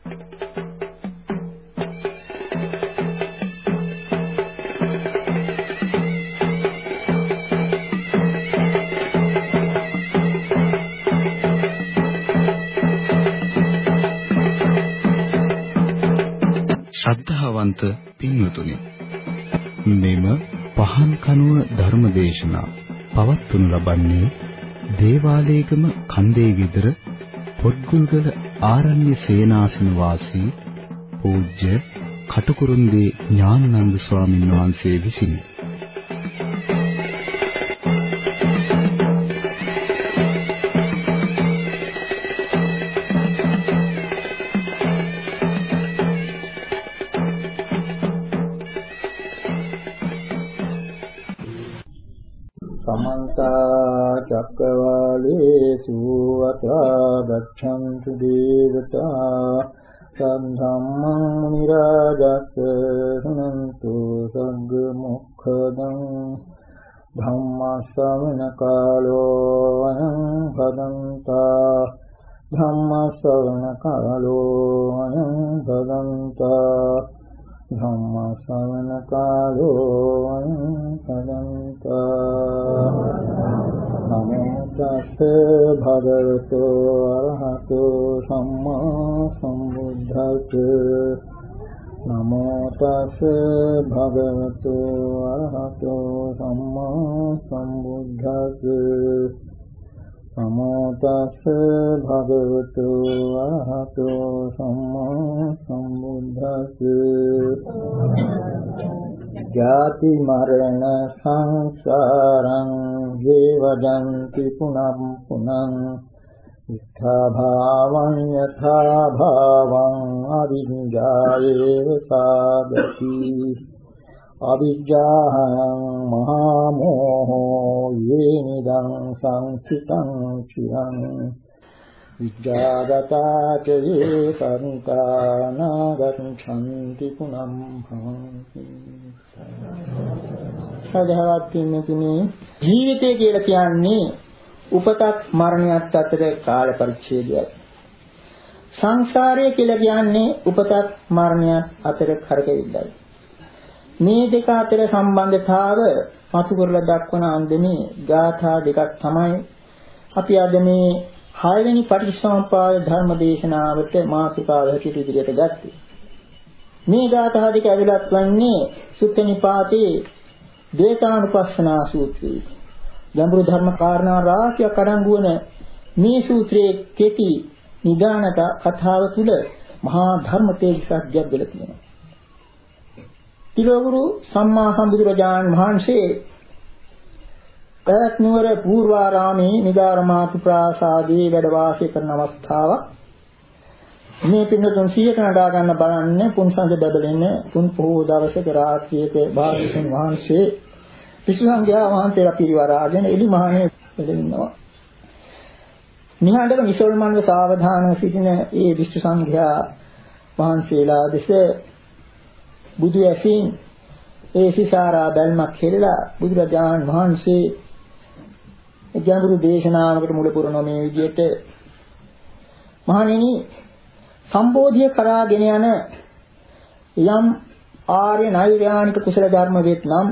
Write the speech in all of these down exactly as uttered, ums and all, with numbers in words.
ශ්‍රද්ධාවන්ත පින්වතුනි, මෙම පහන් කනුව ධර්මදේශනා පවත්වනු ලබන්නේ දේවාලේගම කන්දේ විදර පොත්ගුල්ගල ආරණ්‍ය සේනාසන වාසී පූජ්‍ය කටුකුරුන්දී ඥානানন্দ ස්වාමීන් වහන්සේ විසිනි. समन्त चक्रवालेषु अत्रा गच्छन्तु देवता सद्धम्मं मुनिराजस्य शृण्वन्तु सद्गुमुखदं धम्मश्रवणकालो अयं भदन्ता धम्मश्रवणकालो अयं भदन्ता ධම්මස්සවනකාලෝ අනන්තං නමෝ තස්සේ භගවතු අරහතෝ සම්මා සම්බුද්දස්සේ නමෝ තස්සේ භගවතු අරහතෝ සම්මා සම්බුද්දස්සේ නමෝ තස්සේ භගවතු අරහතෝ සම්මා සම්බුද්දස්සේ ජාති මරණ සංසාරං ජීවජන්ති පුනః පුනං ඉත්ථා භාවං යථා භාවං අවිඤ්ඤායේව සාදති අවිජ්ජාහං මහා මෝහෝ යේනිදං සංසිතං චිරං විජ්ජාගතා චේ සංකානාගච්ඡන්ති පුනං භවಂತಿ. සදහවත් පින්තුනි, ජීවිතය කියලා කියන්නේ උපතක් මරණයත් අතර කාල පරිච්ඡේදයක්. සංසාරය කියලා කියන්නේ උපතක් මරණයත් අතර කරකැවිල්ලයි. මේ දෙක අතර සම්බන්ධතාව මතු කරලා දක්වන අන්දමේ ගාථා දෙකක් තමයි අපි අද මේ හයවෙනි පටිච්චසමුප්පාද ධර්ම දේශනාවට මාතෘකාව හැටියට ඉදිරියට ගත්තේ. මේ ගාථා දෙක ඇවිලත් වන්නේ සුත්ත නිපාතේ ද්වේතානුපස්සනා සූත්‍රයේ. ගැඹුරු ධර්ම කාරණා රාශියක් අඩංගු වන මේ සූත්‍රයේ කෙටි නිදානක කතාව තුළ මහා ධර්ම තේජසක් ගැඹුරට තියෙනවා. තිලෝගුරු සම්මා සම්බුදුරජාණන් වහන්සේ පැවැත් නුවර පූර්වාරාමේ නිගාරමාතු ප්‍රාසාදයේ වැඩ වාසය කරන අවස්ථාවක්. මේ පින්නතුන් සියයට නඩා ගන්න බලන්න පුන්සඳ බබලෙන තුන් පොහොව දවසක රාත්‍රියක භාග්‍යවතුන් වහන්සේ පිසුසංඝයා වහන්සේලා පිරිවරාගෙන එලි මහණේ ඉඳිනවා. නිහඬව නිසල්මන්ව සාවධානව සිටින ඒ විශ්ව සංඝයා වහන්සේලා දෙස බුදු ඇසින් ඒ සිසාරා බැල්මක් හෙළලා බුදුරජාණන් වහන්සේ ගැඹුරු දේශනාවකට මුල පුරන මේ විදිහට මහණෙනි, සම්බෝධිය කරාගෙන යන යම් ආර්ය නෛර්යානික කුසල ධර්ම වෙත්නම්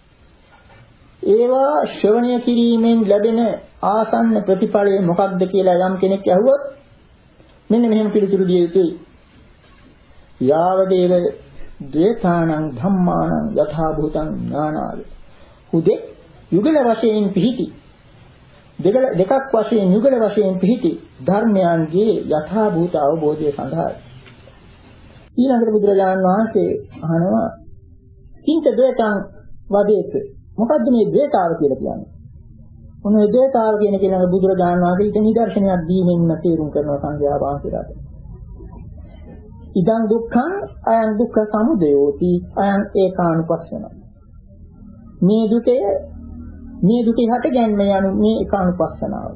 ඒවා ශ්‍රවණය කිරීමෙන් ලැබෙන ආසන්න ප්‍රතිඵලය මොකක්ද කියලා යම් කෙනෙක් අහුවොත් මෙන්න මෙහෙම පිළිතුරු දිය යුතුයි. යාවදේව ද්වේතානං ධම්මානං යථා භූතං ඥානාය. හුදේ යුගල වශයෙන් පිහිටි දෙකක් වශයෙන් යුගල වශයෙන් පිහිටි ධර්මයන්ගේ යථා භූත අවබෝධය සඳහා ඊළඟට බුදුරජාණන් වහන්සේ අහනවා කිංච ද්වේතං වදේත. මොකද්ද මේ ද්වේතාව කියලා කියන්නේ? මොන ද්වේතාව කියන කෙනා බුදුරජාණන් වහන්සේ ඊට නිදර්ශනයක් දීමෙන් තේරුම් කරනවා සංඝයා වහන්සේලාට. ඉදං දුක්ඛං අයං දුක්ඛ සමුදයෝති අයං ඒකානුපස්සන. මේ දුකේ මේ දුකේ හට ගැනීම යනු මේ ඒකානුපස්සනාව.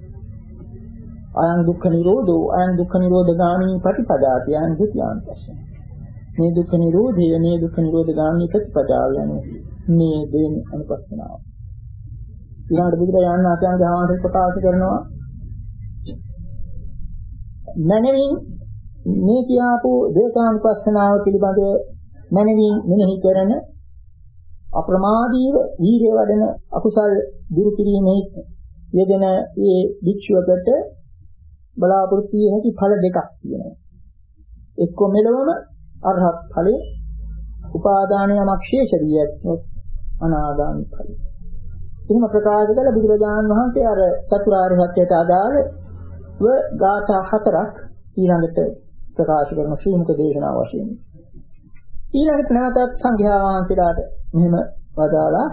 අයං දුක්ඛ නිරෝධෝ අයං දුක්ඛ නිරෝධ ගාමී ප්‍රතිපදාති අයං ද්විතියානුපස්සන. මේ දුක්ඛ නිරෝධය මේ දුක්ඛ නිරෝධ ගාමී ප්‍රතිපදාව යනු මේ දෙවෙනි අනුපස්සනාව. ඊළඟට බුදුරජාණන් වහන්සේ ප්‍රකාශ කරනවා මනමින් මේ කියාපු දේශානුපස්සනාව පිළිබඳ මනමින් මෙනෙහි කරන අප්‍රමාදීව වීර්ය වඩන අකුසල් දුරු කිරීමේ යෙදෙන මේ භික්ෂුවකට බලාපොරොත්තු විය හැකි ඵල දෙකක් තියෙනවා. එක්ක මෙලොවම අරහත් ඵලය, උපාදානයමක් ශේෂ වී ඇතොත් අනාගාමී ඵලය. එහෙම ප්‍රකාශ කළ බුදුරජාණන් වහන්සේ අර චතුරාර්ය සත්‍යයට අදාළව ගාථා හතරක් ඊළඟට ප්‍රකාශ කරන ශ්‍රී මුක දේශනාව වශයෙන්. ඊළඟට නැවතත් සංඝයා වහන්සේලාට මෙහෙම වදාලා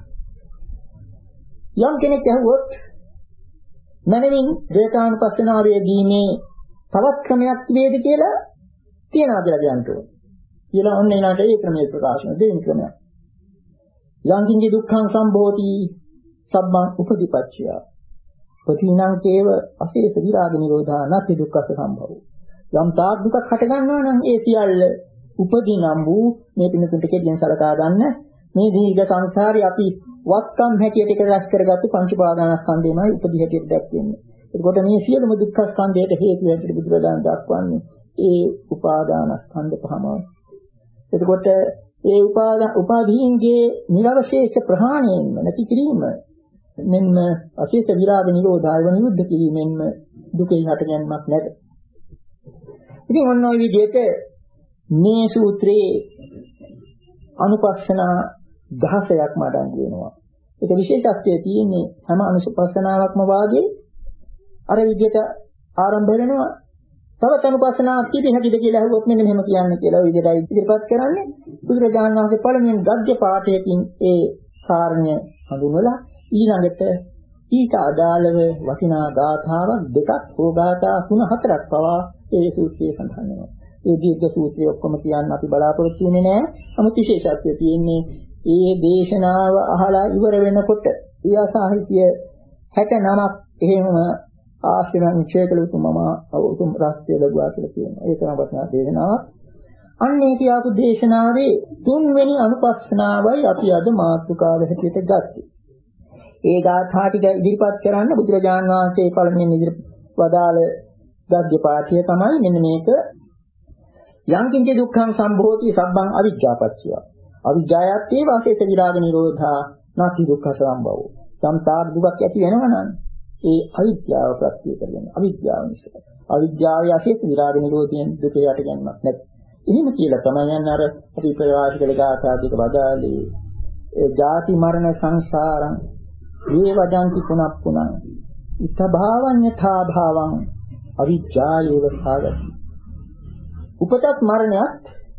යම් කෙනෙක් ඇහුවොත් මනමින් දේශානුපස්සනාවේ දීමේ තවත් ක්‍රමයක් තිබේද කියලා තියනවා කියලා කියනවා. කියලා ඔන්න ඊළඟට ඒ ක්‍රමයේ ප්‍රකාශන දෙවෙනි ක්‍රමයක්. යම් කිංචි දුක්ඛං සම්භෝති සබ්බං උපදීපච්චය. ප්‍රතිනං කේව අශේෂ විරාග නිරෝධා නැති දුක්ඛස සම්භවෝ. යම් තාක් දුකක් හට ගන්නවා නම් ඒ සියල්ල උපදීනම් වූ මේ පිණිසුන්ට කෙටියෙන් සලකා ගන්න මේ දීර්ඝ සංසාරي අපි වත්කම් හැටියට එක රැස් කරගත්තු පංච පාදානස්කන්ධයමයි උපදී හැටියට දැක්වෙන්නේ. එතකොට මේ සියලුම දුක්ඛ ස්කන්ධයට හේතු හැටියට බුදුරජාණන් දක්වන්නේ ඒ උපාදානස්කන්ධ පහමයි. එතකොට ඒ උපාදා උපාදීන්ගේ නිරවශේෂ ප්‍රහාණයෙන්ම නැති කිරීම මෙන්න අශේෂ විරාග නිරෝධාය නිරුද්ධ කිරීමෙන්ම දුකේ හටගැන්මක් නැත. ඉතින් ඔන්න ඔය විදිහට මේ සූත්‍රයේ අනුපස්සනා දහසයක්ම අඩංගු වෙනවා. ඒක විශේෂත්වය තියෙන්නේ හැම අනුපස්සනාවක්ම වාගේ අර විදිහට ආරම්භ වෙනවා. තවත් අනුපස්සනාවක් කීප හැකිද කියලා අහුවොත් මෙන්න මෙහෙම කියන්නේ කියලා ওই විදිහටයි ඉදිරිපත් කරන්නේ. බුදුරජාණන් වහන්සේ පළමුවෙන් ගද්‍ය පාඨයකින් ඒ කාරණය හඳුන්වලා ඊළඟට ඊට අදාළව වටිනා ගාථාවක් දෙකක් හෝ ගාථා තුන හතරක් පවා ඒ සූත්‍රයේ සඳහන් වෙනවා. ඒ දීර්ඝ සූත්‍රය ඔක්කොම කියන්න අපි බලාපොරොත්තු වෙන්නේ නැහැ. නමුත් විශේෂත්වය තියෙන්නේ ඒ දේශනාව අහලා ඉවර වෙනකොට ඒ සාහිත්‍ය හැට නමක් එහෙම ආශ්‍රම ක්ෂේත්‍ර උතුමම උතුම් රාස්ත්‍ය ලැබුවා කියලා කියනවා. ඒ තමයි වටිනා දේශනාවක්. අන්න ඒ කියාපු දේශනාවේ තුන්වෙනි අනුපස්සනාවයි අපි අද මාතෘකාව හැටියට ගත්තේ. ඒ ගාථා ටික ඉදිරිපත් කරන්න බුදුරජාණන් වහන්සේ පළමුවෙන් ඉදිරිපත් වදාළ ගද්‍ය පාඨය තමයි මෙන්න මේක. යං කිංච දුක්ඛං සම්භෝති සබ්බං අවිජ්ජාපච්චය. අවිජ්ජායත් ඒ වාසේත විරාග නිරෝධා නැති දුක්ඛ සම්භවෝ. සම්තාර දුක් ඇති වෙනවා නම් ඒ අවිද්‍යාව ප්‍රත්‍ය කරගෙන අවිද්‍යාව නිසා. අවිද්‍යාවේ අශේෂ විරාග නිරෝධයෙන් දුකේ යට ගැනීමක් නැත්. එහෙම කියලා තමයි යන්නේ අර අපි ප්‍රවාහ කළ ගාථාදික වදාළේ ඒ ජාති මරණ සංසාරං මේ වදන්ති පුනක් පුනං ඉත භාවඤ්ඤතා භාවං අවිජ්ජායේව සාගති. උපතත් මරණයත්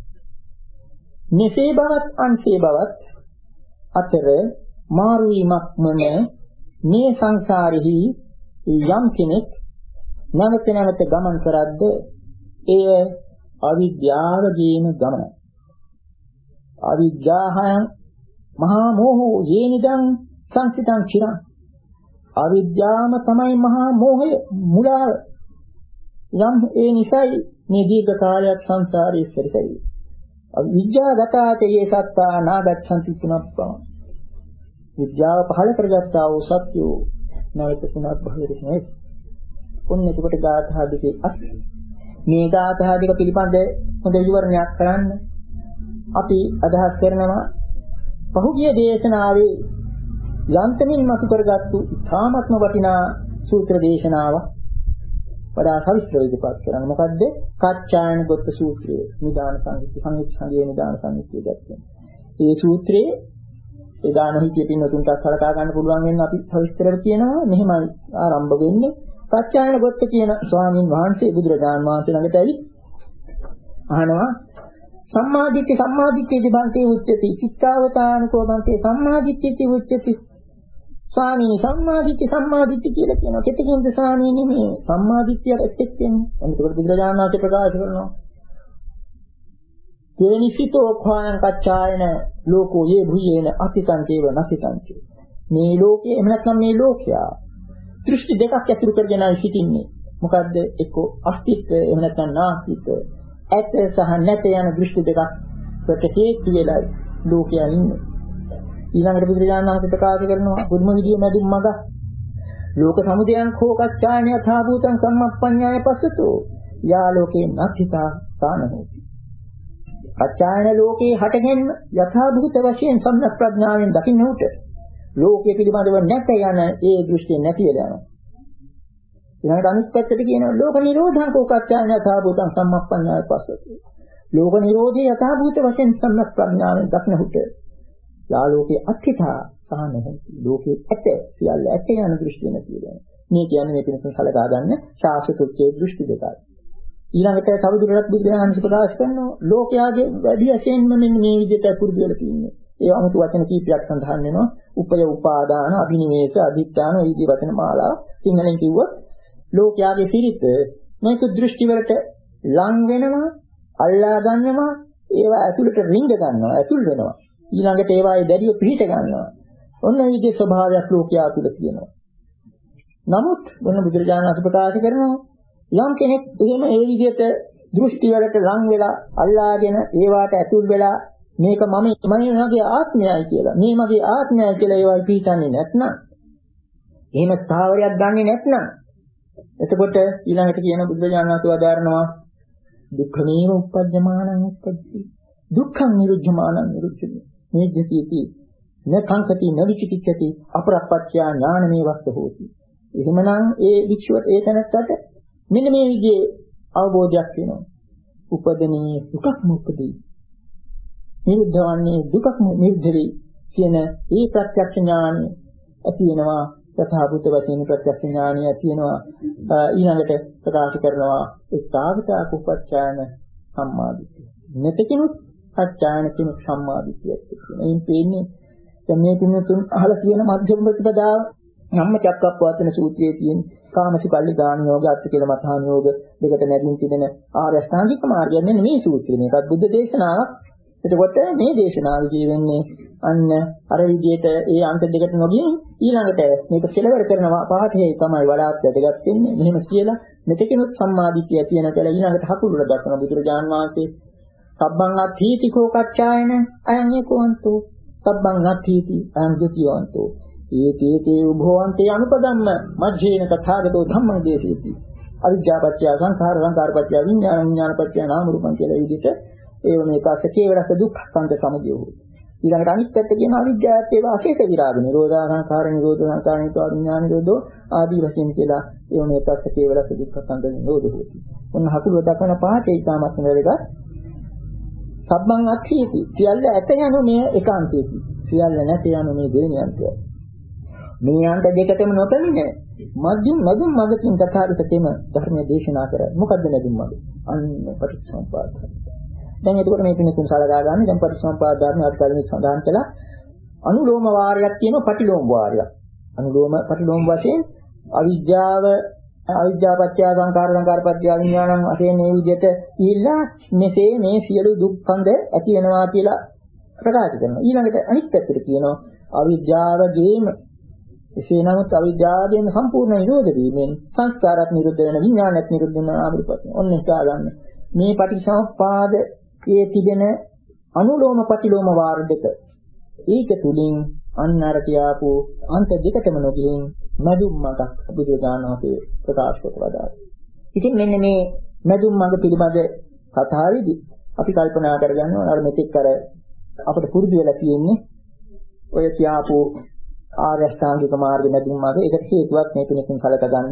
මෙසේ බවත් අන්සේ බවත් අතර මාරු වීමක්ම මේ සංසාරෙහි යම් කෙනෙක් නැවත නැවත ගමන් කරද්ද එය අවිද්‍යාවගේම ගමනයි. අවිද්‍යාහයන් මහා මෝහෝ යේනිදං සංසිතං චිරං. අවිද්‍යාවම තමයි මහා මෝහය මුලාව. යම් ඒ නිසයි මේ දීර්ඝ කාලයක් සංසාරයේ සැරිසැරි. අවිද්‍යාවගතාතේ සත්තා නාගච්ඡන්ති පුනප්පං. විද්‍යාව පහළ කරගත්තා වූ සත්‍යෝ නැවත පුනක් භවයට නැහැ. ඔන්න එතකොට ගාථා දෙකේ අත් මේ ගාථා දෙක පිළිබඳ හොඳ විවරණයක් කරන්න අපි අදහස් කරනවා. පහුගිය දේශනාවේ යන්තමින් මතු කරගත්තු ඉතාමත්ම වටිනා සූත්‍ර දේශනාවක් වඩා සවිස්තරව ඉදිරිපත් කරන්න. මොකද්ද? කච්චායන ගොත්ත සූත්‍රය. නිදාන සංයුක්ත සංයුක්ත සංගේ නිදාන සංයුක්තය දැක්කේ. මේ සූත්‍රයේ එදා නොහිතිය පින්නතුන්ට සලකා ගන්න පුළුවන් වෙන අපි සවිස්තරව කියනවා. මෙහෙමයි ආරම්භ වෙන්නේ. කච්චායන ගොත්ත කියන ස්වාමීන් වහන්සේ බුදුරජාණන් වහන්සේ ළඟට ඇවිත් අහනවා සම්මාදිට්ඨි සම්මාදිට්ඨි දිබන්තේ උච්චති චිත්තාවතානකෝ බන්තේ සම්මාදිට්ඨි උච්චති. ස්වාමීනි සම්මාදිට්ඨි සම්මාදිට්ඨි කියලා කියනවා. කෙතකින්ද ස්වාමීනි මේ සම්මාදිට්ඨියට එක්කෙන්නේ? එතකොට බුදුරජාණන් වහන්සේ ප්‍රකාශ කරනවා තේනිසිතෝ khāයං කච්චායන ලෝකෝ යේ භුයේන අතිතං චේව නසිතං චේ. මේ ලෝකේ එහෙම නැත්නම් මේ ලෝකයා දෘෂ්ටි දෙකක් ඇතුළු කරගෙනයි සිටින්නේ. මොකද්ද? එක්ක අස්තිත්වය එහෙම නැත්නම් නාස්තිත්වය. ඇත සහ නැත යන දෘෂ්ටි දෙකක් කට හේතු වෙලා ලෝකයා ඉන්නේ. ඊළඟට බුදුරජාණන් වහන්සේ ප්‍රකාශ කරනවා බුදුම විදිය මැදුම් මඟ ලෝක සමුදයන් කෝ කච්චායන යථා භූතං සම්මප්පඤ්ඤාය පස්සතෝ. යා ලෝකේ නත්ථිතා තාන හෝති. අචායන ලෝකේ හටගෙන යථා භූත වශයෙන් සම්‍යක් ප්‍රඥාවෙන් දකින්න උට ලෝකයේ පිළිබඳව නැත යන ඒ දෘෂ්ටිය නැති වෙලා යනවා. ඊළඟට අනිත් පැත්තට කියනවා ලෝක නිරෝධං කෝකච්ඡායන යථා භූතං සම්මප්පඤ්ඤාය පස්සති. ලෝක නිරෝධයේ යථා භූත වශයෙන් සම්‍යක් ප්‍රඥාවෙන් දකින්න උට යා ලෝකේ අත්ථිතා තාන හෝති. ලෝකේ ඇත සියල්ල ඇත යන දෘෂ්ටිය නැති වෙලා යනවා. මේ කියන්නේ මේ පිළිතුරු සලකා ගන්න ශාස්ත්‍රෝච්චේ දෘෂ්ටි දෙකයි. ඊළඟට තවදුරටත් බුදුරජාණන් ප්‍රකාශ කරනවා ලෝකයාගේ වැඩි වශයෙන්ම මෙන්න මේ විදිහට පුරුදු වෙලා තියෙන්නේ. ඒ අමුතු වචන කීපයක් සඳහන් වෙනවා. උපය උපාදාන, අභිනිවේෂ, අධිත්‍යාන මේ විදිහ වචන මාලාව සිංහලෙන් කිව්වොත් ලෝකයාගේ සිරිත මේක දෘෂ්ටි වලට ලං වෙනවා, අල්ලා ගන්නවා, ඒවා ඇතුළට රිංග ගන්නවා, ඇතුල් වෙනවා. ඊළඟට ඒවායේ දැඩිව පිහිට ගන්නවා. ඔන්න මේ විදිහේ ස්වභාවයක් ලෝකයා තුළ තියෙනවා. නමුත් මොන බුදුරජාණන් වහන්සේ ප්‍රකාශ කරනවා යම් කෙනෙක් එහෙම ඒ විදිහට දෘෂ්ටි වලට ලං වෙලා අල්ලාගෙන ඒවාට ඇතුල් වෙලා මේක මම මගේ ආත්මයයි කියලා මේ මගේ ආත්මයයි කියලා ඒවල් පිළිගන්නේ නැත්නම් එහෙම ස්ථාවරයක් ගන්නෙ නැත්නම් එතකොට ඊළඟට කියන බුදුරජාණන් වහන්සේ වදාරනවා දුක්ඛමේව උපජ්ජමානං උපජ්ජති දුක්ඛං නිරුද්ධමානං නිරුද්ධති නිජ්ජති නඛංකති නවිචිකිච්ඡති අපරප්පච්චය ඥානමේ වස්ස හෝති. එහෙමනම් ඒ වික්ෂුවට ඒ තැනත්තට මෙන්න මේ විදිහේ අවබෝධයක් වෙනවා. උපදනේ දුකක් මුක්ති. නිරුද්ධවන්නේ දුකක් නිරුද්ධරි කියන ඒ ප්‍රත්‍යක්ෂ ඥානය ඇති වෙනවා. යථාභූත වශයෙන් ප්‍රත්‍යක්ෂ ඥානය ඇති වෙනවා. ඊළඟට ප්‍රකාශ කරනවා ඒ සාවිතා කුපච්ඡායන සම්මාදිට්ඨිය. මෙතකිනුත් සත්‍යායන කියන සම්මාදිට්ඨියක් තියෙනවා. එයින් පේන්නේ දැන් මේ පින්නතුන් අහලා තියෙන මධ්‍යම ප්‍රතිපදාව ධම්ම චක්කප්පවත්තන සූත්‍රයේ තියෙන කාමසිකල්ලි දාන යෝග අත්ති කියලා මතහන යෝග දෙකට නැගින් තිබෙන ආර්ය අෂ්ටාංගික මාර්ගය මෙන්න මේ සූත්‍රය. මේකත් බුද්ධ දේශනාවක්. එතකොට මේ දේශනාවේදී වෙන්නේ අන්න අර විදිහට ඒ අන්ත දෙකට නොගියන් ඊළඟට මේක කෙලවර කරනවා පාඨයේ තමයි වඩාත් වැදගත් වෙන්නේ. මෙහෙම කියලා මෙතකිනුත් සම්මාදිට්ඨිය තියෙන කියලා ඊළඟට හකුරුල දක්වන බුදුරජාන් වහන්සේ සබ්බං අත්ථීති කෝකච්ඡායන අයං ඒකවන්තෝ සබ්බං අත්ථීති අයං ද්විතීයවන්තෝ ඒකේතේ උභවන්තේ අනුපදම්ම මජ්ජේන තථාගතෝ ධම්මං දේශේති අවිජ්ජාපච්චය සංඛාර සංඛාරපච්චය විඥාන විඥානපච්චය නාම රූපං කියලා විදිහට ඒ මේක සකේවරස දුක්ඛ සංද සමුදය වූ ඊළඟට අනිත් පැත්ත කියන අවිජ්ජාත් ඒවා අශේෂ විරාග නිරෝධා සංඛාර නිරෝධ සංඛාර නිරෝධ විඥාන නිරෝධෝ ආදී වශයෙන් කියලා ඒ මේක සකේවරස දුක්ඛ සංද නිරෝධ වූ. ඔන්න හකුල දක්වන පාඩේ ඉතාමත් වැදගත්. සබ්බං අත්ථීති සියල්ල ඇත යනු මේ ඒකාන්තයේයි. සියල්ල නැත යනු මේ දෙවෙනි අන්තයයි. මේ අන්ත දෙකටම නොතෙන්නේ මධ්‍යම මධ්‍යම මගකින් තථාගත තෙම ධර්මයේ දේශනා කරා. මොකද්ද මධ්‍යම මග? අන්න පටිච්චසමුප්පාද. දැන් එතකොට මේ පිළිතුරු සලකා ගන්න. දැන් පටිච්චසමුප්පාද ධර්මය අත් කලින් සඳහන් කළා. අනුලෝම වාරයක් තියෙනවා පටිලෝම වාරයක්. අනුලෝම පටිලෝම වශයෙන් අවිද්‍යාව අවිද්‍යාපත්‍ය සංකාර සංකාරපත්‍ය විඥානං වශයෙන් මේ විදිහට ඊළා මෙසේ මේ සියලු දුක්ඛන්ද ඇති වෙනවා කියලා ප්‍රකාශ කරනවා. ඊළඟට අනිත් පැත්තට කියනවා අවිද්‍යාවගේම එසේ නමුත් අවිද්‍යාවයෙන් සම්පූර්ණ නිරෝධ වීමෙන් සංස්කාරات නිරුද්ධ වෙන විඥානات නිරුද්ධ වෙන ආපරිපත්. ඔන්න හිතා ගන්න. මේ පටිච්චසමුප්පාදයේ තිබෙන අනුලෝම පටිලෝම වාර දෙක. ඒක තුලින් අන්න අර කියාපු අන්ත දෙකටම නොගිහින් මදුම් මඟක් බුදුරජාණන් වහන්සේ ප්‍රකාශ කොට වදාළා. ඉතින් මෙන්න මේ මදුම් මඟ පිළිබඳ කතාවේදී අපි කල්පනා කරගන්නවා අර මෙතෙක් අර අපිට පුරුදු වෙලා තියෙන්නේ ඔය කියාපු ආර්ය අෂ්ටාංගික මාර්ග මදුම් මඟ. ඒකට හේතුවක් මේ තුනකින් කලක ගන්න.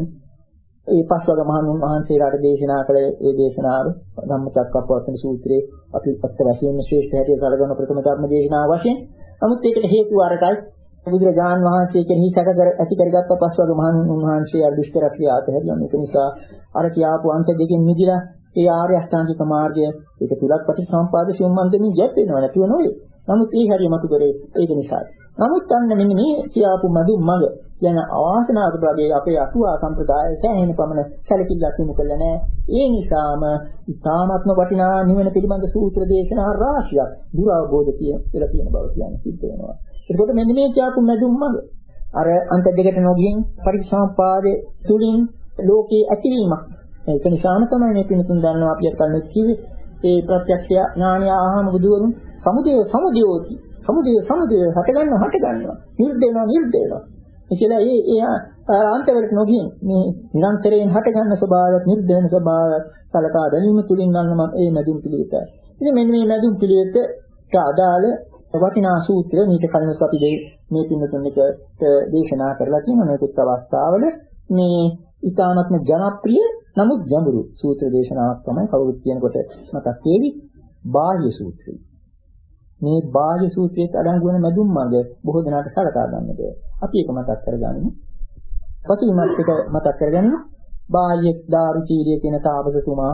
ඒ පස්වග මහණුන් වහන්සේලාට දේශනා කළ ඒ දේශනාව ධම්මචක්කප්පවත්තන සූත්‍රයේ අපි අත්ත වශයෙන් ශ්‍රේෂ්ඨ හැටියට සැලකන ප්‍රථම ධර්ම දේශනාව වශයෙන්. නමුත් ඒකට හේතුව අරකයි බුදුරජාන් වහන්සේ කෙනෙහි සැක කර ඇති කරගත්ත පස්වග මහණුන් වහන්සේ අර දුෂ්කරක්‍රිය ආතහැරියම ඒක නිසා අර කියාපු අන්ත දෙකෙන් මිදිලා ඒ ආර්ය අෂ්ටාංගික මාර්ගය ඒක තුලක් ප්‍රතිසම්පාද සියුම්මන්දෙනි යත් වෙනවා නැතුව නෙවෙයි. නමුත් ඒ හැරිය මතු කරේ ඒක නිසා. නමුත් අන්න මෙන්න මේ කියාපු මදුම් මඟ යන අවාසනාවකට වගේ අපේ අටුවා සම්ප්‍රදාය සෑහෙන පමණ සැලකිල්ලක් යොමු කළා නෑ. ඒ නිසාම ඉතාමත්ම වටිනා නිවන පිළිබඳ සූත්‍ර දේශනා රාශියක් දුරවබෝධ කියලා කියන බව කියන්නේ සිද්ධ වෙනවා. ඒකකොට මෙන්න මේ කියාපු මදුම් මඟ අර අන්ත දෙකට නොගින් පරිසම්පාදයේ තුලින් ලෝකේ ඇතිවීමක්. ඒක නිසාම තමයි මේ පින්තුන් දන්නවා අපි අත්කල්නේ කිව්වේ ඒ ප්‍රත්‍යක්ෂ ඥානය ආහම බුදුවරුන් සමුදය සමුදයෝති සමුදය සමුදය හට ගන්නවා හට ගන්නවා නිරුද්ධ වෙනවා නිරුද්ධ වෙනවා. ඒ කියලා ඒ ඒ අන්තවලට නොගියන් මේ නිරන්තරයෙන් හටගන්න ස්වභාවයත් නිරුද්ධ වෙන ස්වභාවයත් සලකා ගැනීම තුලින් ගන්න මේ මැදුම් පිළිවෙත. ඉතින් මෙන්න මේ මැදුම් පිළිවෙතට අදාළ වටිනා සූත්‍ර මේක කලින්ත් අපි මේ පින්නතුන්ට දේශනා කරලා තියෙනවා. මේකත් අවස්ථාවල මේ ඊ타නත්ම ජනප්‍රිය නමුත් ගැඹුරු සූත්‍ර දේශනාවක් තමයි කවුරුත් කියනකොට මතක් වෙවි බාහ්‍ය සූත්‍රය. මේ බාහ්‍ය සූත්‍රයේ අඩංගු වෙන මැදුම් මාර්ග බොහෝ දෙනාට සලකා ගන්න බෑ. අපි ඒක මතක් කරගනිමු. පසුවිමත් එක මතක් කරගනිමු. බාහ්‍ය දාරුචීරිය කියන තාපසතුමා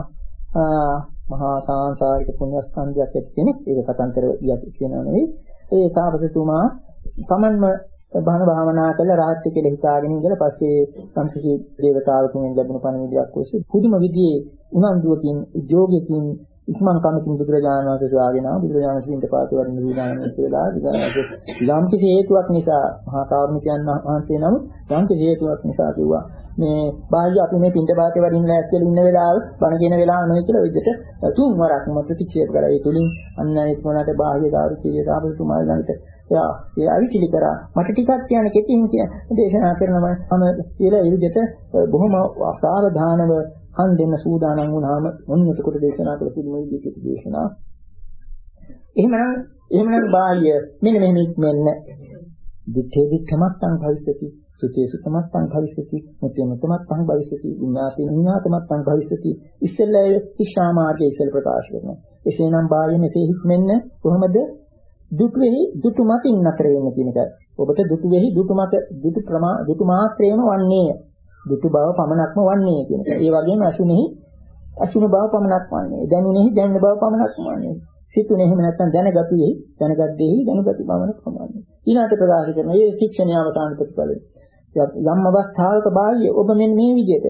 මහා සාංශාරික පුණ්‍යස්කන්ධයක් ඇති කෙනෙක්. ඒක කතන්තර කියනවා නෙවෙයි. ඒ තාපසතුමා තමන්ම බණ භාවනා කරලා රාහත් කියලා හිතාගෙන ඉඳලා පස්සේ සංසිද්ධි දේවතාවකින් ලැබුණු පණිවිඩයක් ඔස්සේ පුදුම විදිහේ උනන්දුවකින් යෝගයෙන් ඉක්මන් කමකින් බුදුරජාණන් වහන්සේ සොයාගෙන ආ බුදුරජාණන් වහන්සේට පාති වරින් දීලාන කියලා යම් කිසි හේතුවක් නිසා මහා කාරුණිකයන් වහන්සේ නම් යම් කිසි හේතුවක් නිසා කිව්වා මේ බාහ්‍ය අපි මේ පින්ඩ පාතේ වරින් ඇස්කෙල ඉන්න වෙලාව බණ කියන වෙලාව නෙවෙයි කියලා විදිහට තුන් වරක් මත ප්‍රතික්ෂේප කරා. ඒ තුලින් අන්න එක්මනට බාහ්‍ය දාරු කීයේ තාපසතුමා ළඟට එයා ඒ අවිචිලි කරා මට ටිකක් කියන කෙටින් කියන දේශනා කරනවා මම කියලා ඒ විදිහට බොහොම සාවධානව කන් දෙන්න සූදානම් වුණාම මොන්න එතකොට දේශනා කළ පිළිම විදිහට දේශනා. එහෙමනම් එහෙමනම් බාහ්‍ය මෙන්න මෙහෙම ඉක්මෙන්න දිත්තේ දිත්තමත්තං භවිෂති සුතේ සුතමත්තං භවිෂති මුතේ මුතමත්තං භවිෂති විඤ්ඤාති විඤ්ඤාතමත්තං භවිෂති ඉස්සෙල්ලා ශික්ෂා මාර්ගයේ ඉස්සෙල් ප්‍රකාශ කරනවා. එසේනම් බාහ්‍ය මෙසේ හික්මෙන්න කොහොමද දුටු වෙහි දුටු මතින් නතර වෙන්න කියන එක. ඔබට දුටු වෙහි දුටු මත දුටු ප්‍රමා දුටු මාත්‍රේම වන්නේය. දුටු බව පමණක්ම වන්නේ කියන එක. ඒ වගේම අසුනේහි අසුන බව පමණක් වන්නේ. දැනුනේහි දැනුන බව පමණක් වන්නේ. සිතුනේ එහෙම නැත්නම් දැනගතුෙහි දැනගත් දෙෙහි දැනුගති පමණක් වන්නේ. ඊළාට ප්‍රකාශ කරන මේ ශික්ෂණීය අවසාන ප්‍රතිඵලය. යම් අවස්ථාවක බාහ්‍ය ඔබ මෙන්න මේ විදිහට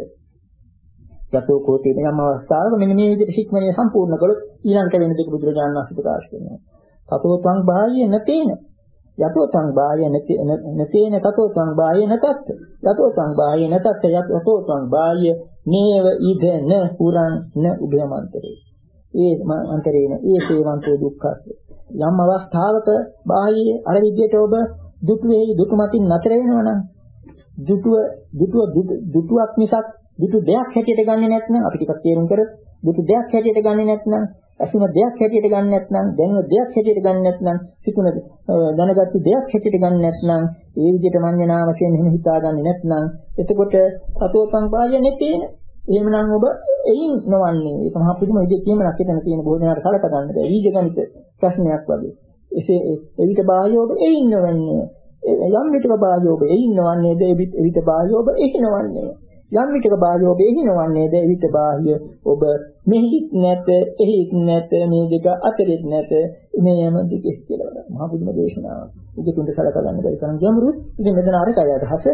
යතෝ කෝටි යම් අවස්ථාවක මෙන්න මේ විදිහට ශික්ෂණය සම්පූර්ණ කළොත් ඊළඟට වෙන දෙක බුදුරජාණන් වහන්සේ ප්‍රකාශ කරනවා. තතෝ තං බාහ්‍ය නැතේන යතෝ තං බාහ්‍ය නැතේන තතෝ තං බාහ්‍ය නැතත් යතෝ තං බාහ්‍ය නැතත් යතෝ තං බාහ්‍ය නේව ඉදන පුරං න උභයමන්තරේ ඒ අන්තරේන ඒ සේවන්තෝ දුක්ඛස්ස යම් අවස්ථාවක බාහ්‍ය අර විදියට ඔබ දුටු වේ දුටු මතින් නතර වෙනවා නම් දුටුව දුටුව දුටුවක් මිසක් දුටු දෙයක් හැටියට ගන්නෙ නැත්නම් අපි ටිකක් තේරුම් කර දුටු දෙයක් හැටියට ගන්නෙ නැත්නම් අසුන දෙයක් හැටියට ගන්න නැත්නම් දැනුන දෙයක් හැටියට ගන්න නැත්නම් සිතුන දැනගත්තු දෙයක් හැටියට ගන්න නැත්නම් ඒ විදිහට මඤ්ඤණා වශයෙන් එහෙම හිතාගන්නේ නැත්නම් එතකොට සතෝපං බාහ්‍ය නැතේන එහෙමනම් ඔබ එයින් නොවන්නේ ඒක මහා පුදුම විදිහට කියමනක් හිතන තියෙන බොහෝ දෙනාට කලක ගන්න බෑ වීජ ගණිත ප්‍රශ්නයක් වගේ එසේ එවිට බාහ්‍ය ඔබ එයින් නොවන්නේ යම් විටක බාහ්‍ය ඔබ එයින් නොවන්නේද එවිට බාහ්‍ය ඔබ එහි නොවන්නේ යම් විටක බාහ්‍ය ඔබ එහි නොවන්නේද එවිට බාහ්‍ය ඔබ මෙහි නැත එහි නැත මේ දෙක අතරෙත් නැත මේම දෙකස් කියලා වඩා මහා බුදුම දේශනාව. උගේ තුන්ට සලකා ගන්න බැරි තරම් ගැඹුරු. ඉතින් මෙතන අර කය අදහස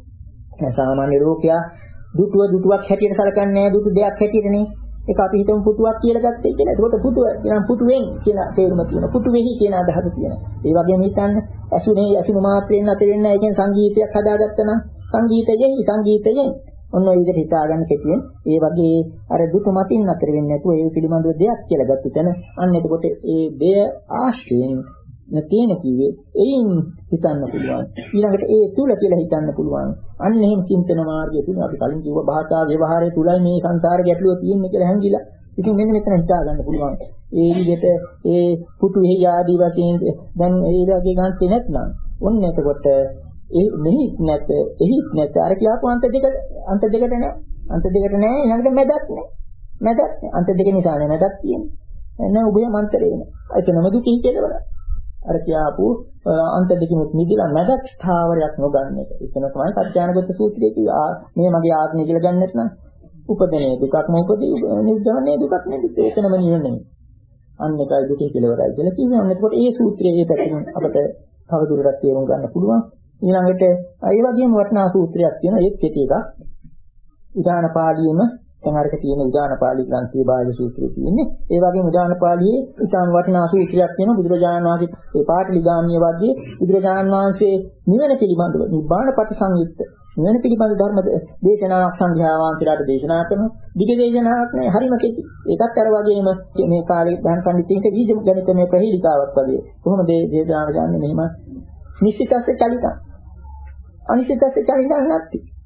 සාමාන්‍ය ලෝකයා දුටුව දුටුවක් හැටියට සලකන්නේ නැහැ දුටු දෙයක් හැටියටනේ. ඒක අපි හිතමු පුටුවක් කියලා ගත්තේ කියලා. ඒකට පුටුව කියන පුටුවෙන් කියලා තේරුම තියෙනවා. පුටු වෙහි කියන අදහස තියෙනවා. ඒ වගේම හිතන්න අසුනේ අසුන මාත්‍රයෙන් අතර වෙන්න ඒකෙන් සංගීතයක් හදාගත්තා නම් සංගීතයෙන් සංගීතයෙන් ඔන්න ඔය විදිහට හිතාගන්න කෙටියෙන් ඒ වගේ අර දුක මතින් අතර වෙන්නේ නැතුව ඒ පිළිබඳව දෙයක් කියලා ගත්ත තැන අන්න එතකොට ඒ දෙය ආශ්‍රයෙන් නැතේන කිව්වේ එයින් හිතන්න පුළුවන් ඊළඟට ඒ තුල කියලා හිතන්න පුළුවන් අන්න එහෙම චින්තන මාර්ගය තුල අපි කලින් කිව්ව භාෂා ව්‍යවහාරය තුලයි මේ සංසාර ගැටලුව තියෙන්නේ කියලා හැංගිලා ඉතින් මෙන්න මෙතන හිතාගන්න පුළුවන් ඒ විදිහට ඒ පුතු එහි ආදී වශයෙන් දැන් ඒ වගේ ගන්න නැත්නම් ඔන්න එතකොට ඒ මෙහි නැත එහි නැත අර කියපු අන්ත දෙක අන්ත දෙකට නෑ අන්ත දෙකට නෑ ඊළඟට මැදක් නෑ මැදක් අන්ත දෙක නිසා නෑ මැදක් තියෙන්නේ නෑ උභය මන්තරේ නෑ එතනම දුකින් කියලා අර කියපු අන්ත දෙකෙත් නිදිලා මැදක් ස්ථාවරයක් නොගන්න එක එතන තමයි සත්‍යානගත සූත්‍රයේ කිව්වා මේ මගේ ආත්මය කියලා ගන්න නැත්නම් උපදිනේ දුකක් මොකදී නිර්ධවනේ දුකක් නෙවෙයි එතනම නිවනේ අන්න එකයි දුකේ කෙලවරයි කියලා කිව්වේ අන්න එතකොට ඒ සූත්‍රයේ ඒ පැත්තෙන් අපිට තවදුරටත් තේරුම් ගන්න පුළුවන් ඊළඟට ඒ වගේම වටිනා සූත්‍රයක් තියෙනවා ඒත් කෙටි එකක් උදාන පාළියේම දැන් අරක තියෙන උදාන පාළි ග්‍රන්ථයේ බාහිර සූත්‍රය තියෙන්නේ ඒ වගේම උදාන පාළියේ ඉතාම වටිනා සූත්‍රයක් තියෙනවා බුදුරජාණන් වහන්සේ ඒ පාටලිගාමීය වර්ගයේ බුදුරජාණන් වහන්සේ නිවන පිළිබඳව නිබ්බාන පටිසංයුක්ත නිවන පිළිබඳ ධර්ම දේශනාවක් සංඝයාවන්තලාට දේශනා කරනවා දිග දේශනාවක් නේ හරිම කෙටි ඒකත් අර වගේම මේ කාලේ දහම් පඬිතුන්ට වීජ ගණිතමය ප්‍රහේලිකාවක් වගේ කොහොමද දේශනාව ගන්නේ මෙහෙම නිශ්චිතස්ස චලිතං අනිශ්චිතස්ස චලිතං නැති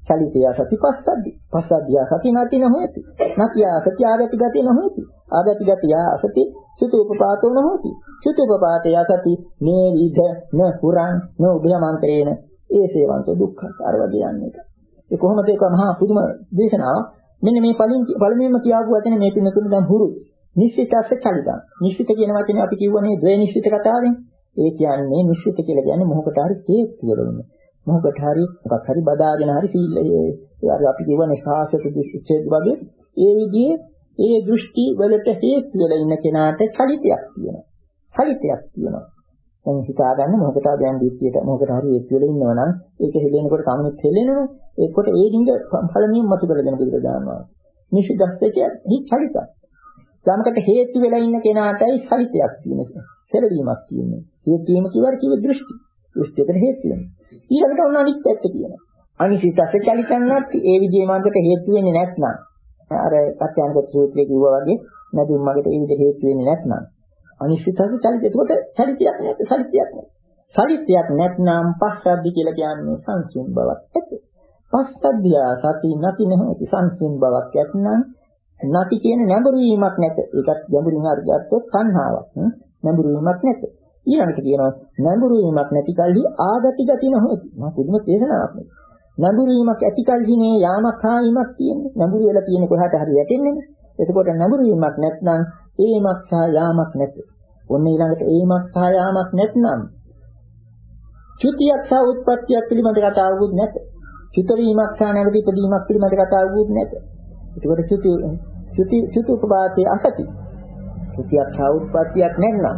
චලිතය සති පස්සද්ධි. පස්සද්ධිය සති නැති නොහොති. නැතිය සති ආගති ගති නොහොති. ආගති ගතිය සති චුතුපපාතෝ නොහොති. චුතුපපාතය සති මේ විද න පුරං න උභයමන්තරේන ඒ සේවන්තෝ දුක්ඛ අරවදී යන්නේ. ඒ කොහොමද ඒක මහා පුදුම දේශනාවක්. මෙන්න මේ පළවෙනි පළවෙනිම කියාපු වචනේ මේ පින්නතුන් දැන් හුරු. නිශ්චිතස්ස චලිතං. නිශ්චිත කියන වචනේ අපි කියවනේ ද්වේ නිශ්චිත කතාවෙන්. ඒ කියන්නේ නිශ්චිත කියලා කියන්නේ මොහොකට හරි හේතු වෙලා ඉන්නේ. මොහොකට හරි මොකක් හරි බදාගෙන හරි සීල ඒ අපි කියවනේ සාසත දෘෂ්ටි වගේ ඒ විදිහේ ඒ දෘෂ්ටි වලට හේතු වෙලා ඉන්න කෙනාට චලිතයක් තියෙනවා. චලිතයක් තියෙනවා. දැන් හිතා ගන්න මොහොකට දැන් දෘෂ්ටියට මොහොකට හරි හේතු වෙලා ඉන්නවා නම් ඒක හෙලෙනකොට කමුත් හෙලෙනවා. ඒකට ඒ දින්ද ඵලමින් මතු කරගෙන බුදුර දානවා. නිශ්චිතස්ස කියන්නේ චලිතක්. යමකට හේතු වෙලා ඉන්න කෙනාටයි චලිතයක් තියෙනවා. පෙරවීමක් තියෙනවා. හේතු වීම කියවර කිව්ව දෘෂ්ටි. දෘෂ්ටියකට හේතු වෙනවා. ඊළඟට ඔන්න අනිත් පැත්ත කියනවා. අනිසිතස චලිතන්නත් ඒ විදිහේ මාර්ගකට හේතු වෙන්නේ නැත්නම් අර පත්‍යංගත සූත්‍රයේ කිව්වා වගේ නැදුම් මගට ඒ විදිහ හේතු වෙන්නේ නැත්නම් අනිසිතස චලිත. ඒකට චලිතයක් නැත්නම් චලිතයක් නැහැ. චලිතයක් නැත්නම් පස්සද්ධි කියලා කියන්නේ සංසුන් බවක් ඇත. පස්සද්ධිය සති නැති නැහැ. සංසුන් බවක් ඇත්නම් නැති කියන නැඹුරු වීමක් නැත. ඒකත් ගැඹුරින් හරි ගත්තොත් සංහාවක්. නැඹුරු වීමක් නැත. ඊළඟට කියනවා නැඹුරු වීමක් නැති කල්හි ආගති ගති නොහොති. මම පුදුම තේසනාවක් නේ. නැඹුරු වීමක් ඇති කල්හි නේ යාමක් හායිමක් තියෙන්නේ. නැඹුරු වෙලා තියෙන කොහාට හරි වැටෙන්නේ නේ. එතකොට නැඹුරු වීමක් නැත්නම් ඒමක් සහ යාමක් නැත. ඔන්න ඊළඟට ඒමක් සහ යාමක් නැත්නම් චුතියක් සහ උත්පත්තියක් පිළිබඳ කතාවකුත් නැත. චුත වීමක් සහ නැවත ඉදීමක් පිළිබඳ කතාවකුත් නැත. එතකොට චුති චුති චුතු උපපාතේ අසති. චුතියක් සහ උත්පත්තියක් නැත්නම්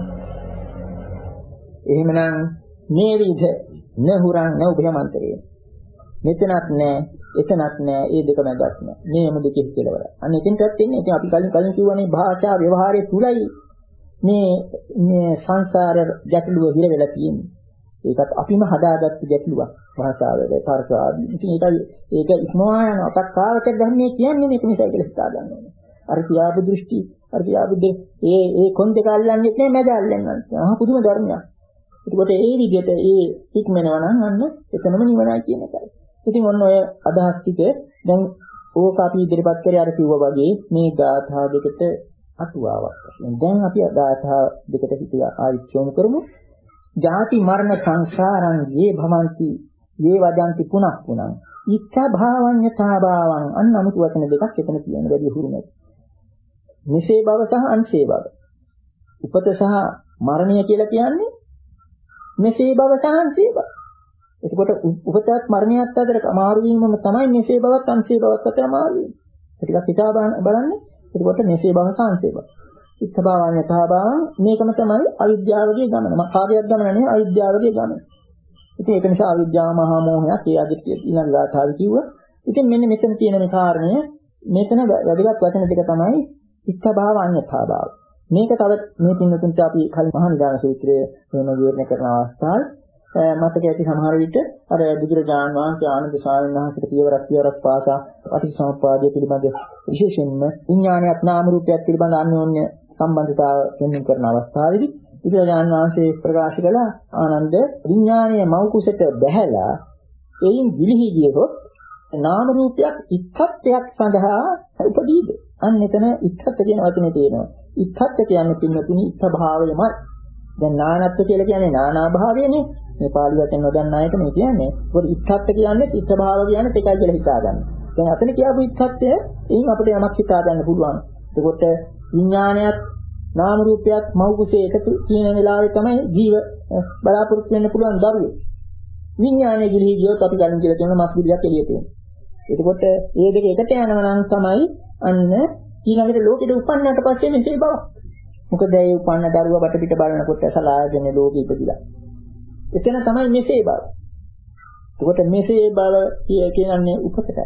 එහෙමනම් මේ විදිහ නහුරං නෝභයමන්තරේ මෙතනත් නෑ එතනත් නෑ ඒ දෙක මැදත් නෑ මේම දෙකේ කෙලවර. අන්න එතනටත් එන්නේ. ඉතින් අපි කලින් කලින් කිව්වනේ භාෂා ව්‍යවහාරයේ තුලයි මේ මේ සංසාර ගැටලුව හිර වෙලා තියෙන්නේ. ඒකත් අපිම හදාගත්තු ගැටලුවක් භාෂාවේ තර්ක ආදී. ඉතින් ඒක ඒක ඉක්මවා යන අපක්කාවට ගන්නේ කියන්නේ මේක නිසා කියලා හිතා ගන්න ඕනේ. අර කියාපු දෘෂ්ටි අර කියාපු දෙ ඒ ඒ කොන් දෙක අල්ලන්නේ නැහැ මැද අල්ලන්නේ. ආ පුදුම ධර්මයක්. ඒකට ඒ විදිහට ඒ ඉක්මනවා නම් අන්න එතනම නිවනයි කියන එකයි. ඉතින් ඔන්න ඔය අදහස් ටික දැන් ඕක අපි ඉදිරිපත් කරේ අර කිව්වා වගේ මේ ගාථා දෙකට අටුවාවක් වශයෙන්. දැන් අපි ගාථා දෙකට හිතියා ආයෝජන කරමු. ජාති මරණ සංසාරං යේ භවಂತಿ යේ වදಂತಿ පුනක් පුනං ඉච්ඡා භාවඤ්ඤතා භාවං අන්න අමුතු වචන දෙකක් එතන තියෙන වැඩි හුරු නැති. නිසේ භව සහ අන්සේ භව. උපත සහ මරණය කියලා කියන්නේ මෙසේ භව සාන්සේ භව. එතකොට උපතත් මරණයත් අතර අමාරු වීමම තමයි මෙසේ භවත් අන්සේ භවත් අතර අමාරු වීම. ටිකක් හිතා බලන්න. එතකොට මෙසේ භව සාන්සේ භව. ඉත්තභාවන යථාභාවං මේකම තමයි අවිද්‍යාවගේ ගමන. කාර්යයක් ගමන නෙවෙයි අවිද්‍යාවගේ ගමන. ඉතින් ඒක නිසා අවිද්‍යාව මහා මෝහයක් ඒ අදිටිය ඊළඟ ගාථාවේ කිව්වා. ඉතින් මෙන්න මෙතන තියෙන මේ කාරණය මෙතන වැදගත් වචන දෙක තමයි ඉත්තභාවං යථාභාව. මේක තව මේ පින්නතුන්ට අපි කලින් මහා නිදාන සූත්‍රයේ වෙන විවරණය කරන අවස්ථාවේ මතක ඇති සමහර විට අර බුදුරජාණන් වහන්සේ ආනන්ද ස්වාමීන් වහන්සේට පියවරක් පියවරක් පාසා පටිච්චසමුප්පාදය පිළිබඳ විශේෂයෙන්ම විඥානයත් නාම රූපයත් පිළිබඳ අන්‍යෝන්‍ය සම්බන්ධතාව පෙන්වන කරන අවස්ථාවේදී බුදුරජාණන් වහන්සේ ප්‍රකාශ කළ ආනන්ද විඥානයේ මව් කුසට බැහැලා එයින් විලිහි ගියොත් නාම රූපයක් ඉත්තත්වයක් සඳහා උපදීද. අන්න එතන ඉත්තත් කියන වචනේ තියෙනවා. ඉත්තත් කියන්නේ පින්නතුනි ඉත්ත භාවයමයි. දැන් නානත්ව කියලා කියන්නේ නානා භාවයනේ. මේ පාලි වචන නොදන්න අයට මේ කියන්නේ. ඒකෝ ඉත්තත් කියන්නේ ඉත්ත භාව කියන්නේ එකයි කියලා හිතා ගන්න. දැන් අතන කියපු ඉත්තත්ය එයින් අපිට යමක් හිතා ගන්න පුළුවන්. ඒකොට විඥානයත් නාම රූපයත් මව් කුසේ එකතු කියන වෙලාවේ තමයි ජීව බලාපොරොත්තු වෙන්න පුළුවන් දරුවෝ. විඥානයේ ගිලී ගියොත් අපි ගන්න කියලා තියෙන මස් බුදියක් එළියට එනවා. එතකොට මේ දෙක එකට යනවා නම් තමයි අන්න ඊළඟට ලෝකෙට උපන්නට පස්සේ මෙසේ බව. මොකද ඒ උපන්න දරුවා බට පිට බලනකොට සලායගෙන ලෝකෙ ඉපදිලා. එතන තමයි මෙසේ බව. එතකොට මෙසේ බව කියන්නේ උපතටයි.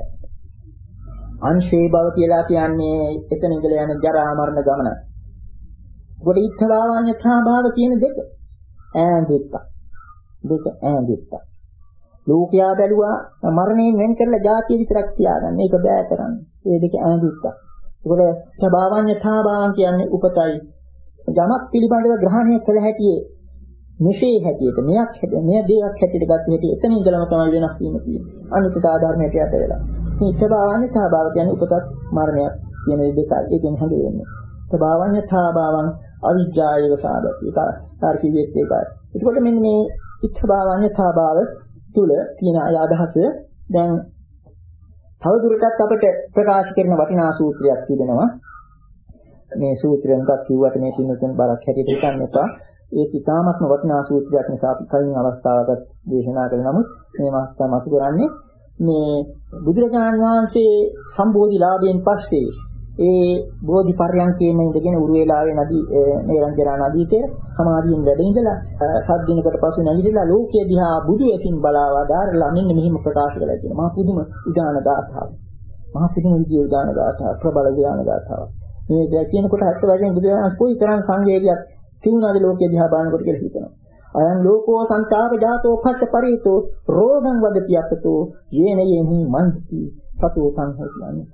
අංශේ බව කියලා කියන්නේ එතන ඉඳලා යන ජරා මරණ ගමන. ඒකට ඉත්තලාවන්‍ය භාව කියන දෙක ඈඳුත්තා. දෙක ඈඳුත්තා. ලෝකයා බැලුවා මරණයෙන් වෙන් කරලා ජාතිය විතරක් තියාගන්න. ඒක බෑ කරන්නේ. මේ දෙක ඈඳුත්තා. ඒකට ස්වභාවන්‍ය භාවයන් කියන්නේ උපතයි. යමක් පිළිබඳව ග්‍රහණය කළ හැකියේ මෙසේ හැටියට මෙයක් හැටියට මෙය දෙයක් හැටියට ගන්න හැටි එතන ඉඳලම තමයි වෙනස් වීම තියෙන්නේ. අනිත්‍යතා ධර්මයට යට වෙලා. මේ ස්වභාවන්‍යතා භාව කියන්නේ උපතත් මරණයක් කියන දෙකයි. ඒකෙන් හඳුන්වන්නේ. ස්වභාවන්‍යතා භාවං අවිජ්ජායව සාධති. ඒක තාර්කිකයෙත් ඒකයි. එතකොට මෙන්න මේ ස්වභාවන්‍යතා භාව තුල තියෙන අදහස දැන් තවදුරටත් අපිට ප්‍රකාශ කරන වටිනා සූත්‍රයක් තිබෙනවා. මේ සූත්‍රයෙන් එකක් කිව්වට මේ පින්නතුන් බරක් හැටියට හිතන්න එපා. ඒ ඉතාමත්ම වටිනා සූත්‍රයක් නිසා අපි කලින් අවස්ථාවකට දේශනා කළ නමුත් මේ මාස්තම අතු කරන්නේ මේ බුදුරජාණන් වහන්සේ සම්බෝධි ලාභයෙන් පස්සේ ඒ බෝධි පර්යන්කේම ඉඳගෙන උරු වේලාවේ නදී නේරංජරා නදීතේ සමාධියෙන් වැඩ ඉඳලා සද්දිනකට පසු නැගිටලා ලෝකයේ දිහා බුදු ඇසින් බලා වදාරලා මෙන්න මෙහිම ප්‍රකාශ කළා කියන මහා පුදුම උදාන ගාථාව. මහා පුදුම විදියේ උදාන ගාථාව ප්‍රබල උදාන ගාථාව. මේ දැන් කියනකොට අත් වශයෙන් බුදුරජාණන් කොයි තරම් සංවේගයක් තියුණාද ලෝකයේ දිහා බලනකොට කියලා හිතනවා. අයං ලෝකෝ සංතාප ජාතෝ පස්ස පරිතෝ රෝගං වදති අතතෝ යේන යේහි මන්ති සතෝ සංහෝතියන්නේ.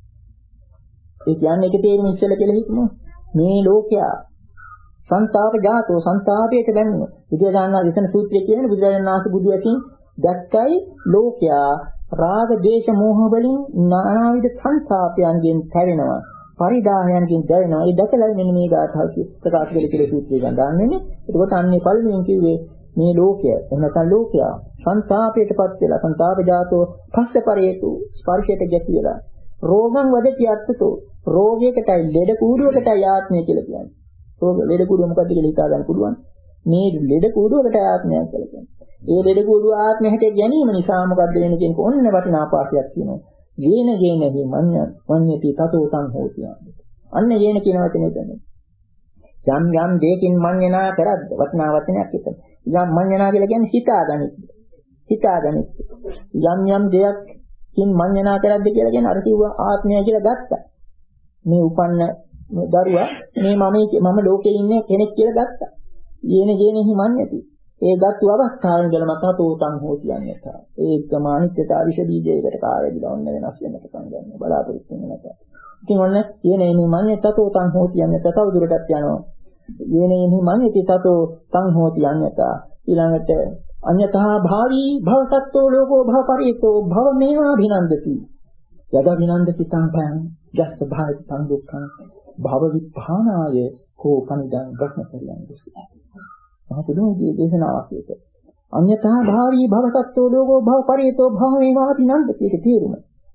ඒ කියන්නේ ඒක තේරුම ඉස්සෙල්ලා කියලා හිතමු. මේ ලෝකයා සංතාප ජාතෝ සංතාපයට දැන්නේ. බුදුරජාණන් වහන්සේ විසන සූත්‍රයේ කියන්නේ බුදුරජාණන් වහන්සේ බුදු ඇසින් දැක්කයි ලෝකයා රාග දේශ මෝහ වලින් නානාවිද සංතාපයන්ගෙන් පැවෙනවා. පරිදාහයන්ගෙන් දැවෙනවා. ඒ දැකලා මෙන්න මේ ගාථාව ප්‍රකාශ කළ කියලා සූත්‍රය ගන්නවා. එතකොට අන්නේ පළමුවෙන් කිව්වේ මේ ලෝකය එහෙම නැත්නම් ලෝකයා සංතාපයටපත් වෙලා සංතාප ජාතෝ පස්ස පරිේතු ස්පර්ශයට ගැටිලා රෝගං වදති අත්තතෝ රෝගයකටයි ලෙඩ කූඩුවකටයි ආත්මය කියලා කියන්නේ. රෝග ලෙඩ කූඩුව මොකක්ද කියලා හිතා ගන්න පුළුවන්. මේ ලෙඩ කූඩුවකටයි ආත්මයක් කියලා කියන්නේ. ඒ ලෙඩ කූඩුව ආත්මය හැටියට ගැනීම නිසා මොකද්ද වෙන්නේ කියන එක ඔන්න වටිනා පාඩයක් තියෙනවා. යේන යේනහි මඤ්ඤ මඤ්ඤති තතෝ සංහෝති. අන්න යේන කියන වචනේ තමයි. යම් යම් දෙයකින් මඤ්ඤනා කරද්ද වටිනා වචනයක් එතන. යම් මඤ්ඤනා කියලා කියන්නේ හිතාගනිත්. හිතාගනිත්. යම් යම් දෙයක්කින් මඤ්ඤනා කරද්ද කියලා කියන්නේ අර කිව්ව ආත්මය කියලා ගත්තා. මේ උපන්න දරුවා මේ මම මම ලෝකේ ඉන්නේ කෙනෙක් කියලා ගත්තා. යේන යේනහි මඤ්ඤති. ඒ ගත්තු අවස්ථාවෙන් ගලම තතෝ සංහෝති කියන්නේ තමයි. ඒකම අනිත්‍යතාව විෂ බීජයකට කායදිලා ඔන්න වෙනස් වෙන්න පටන් ගන්නවා. බලාපොරොත්තු වෙන නැත. ඉතින් ඔන්න යේනේ මඤ්ඤ තතෝ සංහෝති යන්නේ තව දුරටත් යනවා. යේනේ මඤ්ඤති තතෝ සංහෝති යන්නතා. ඊළඟට අඤ්ඤතහා භාවී භවසත්තෝ ලෝකෝ භවපරිතෝ භව මේවා විනන්දති. යද විනන්දති සංඛයං ජස්ත භාවිත සංදුක්ඛං භව විපහානාය කෝ කනිදං බ්‍රහ්මචර්යං දුසි. මහ පුදුමයි දේශනාවක් ඒක. අඤ්ඤතහා භාවී භවසත්තෝ ලෝකෝ භවපරිතෝ භව මේවා විනන්දති. ඒක තේරුම.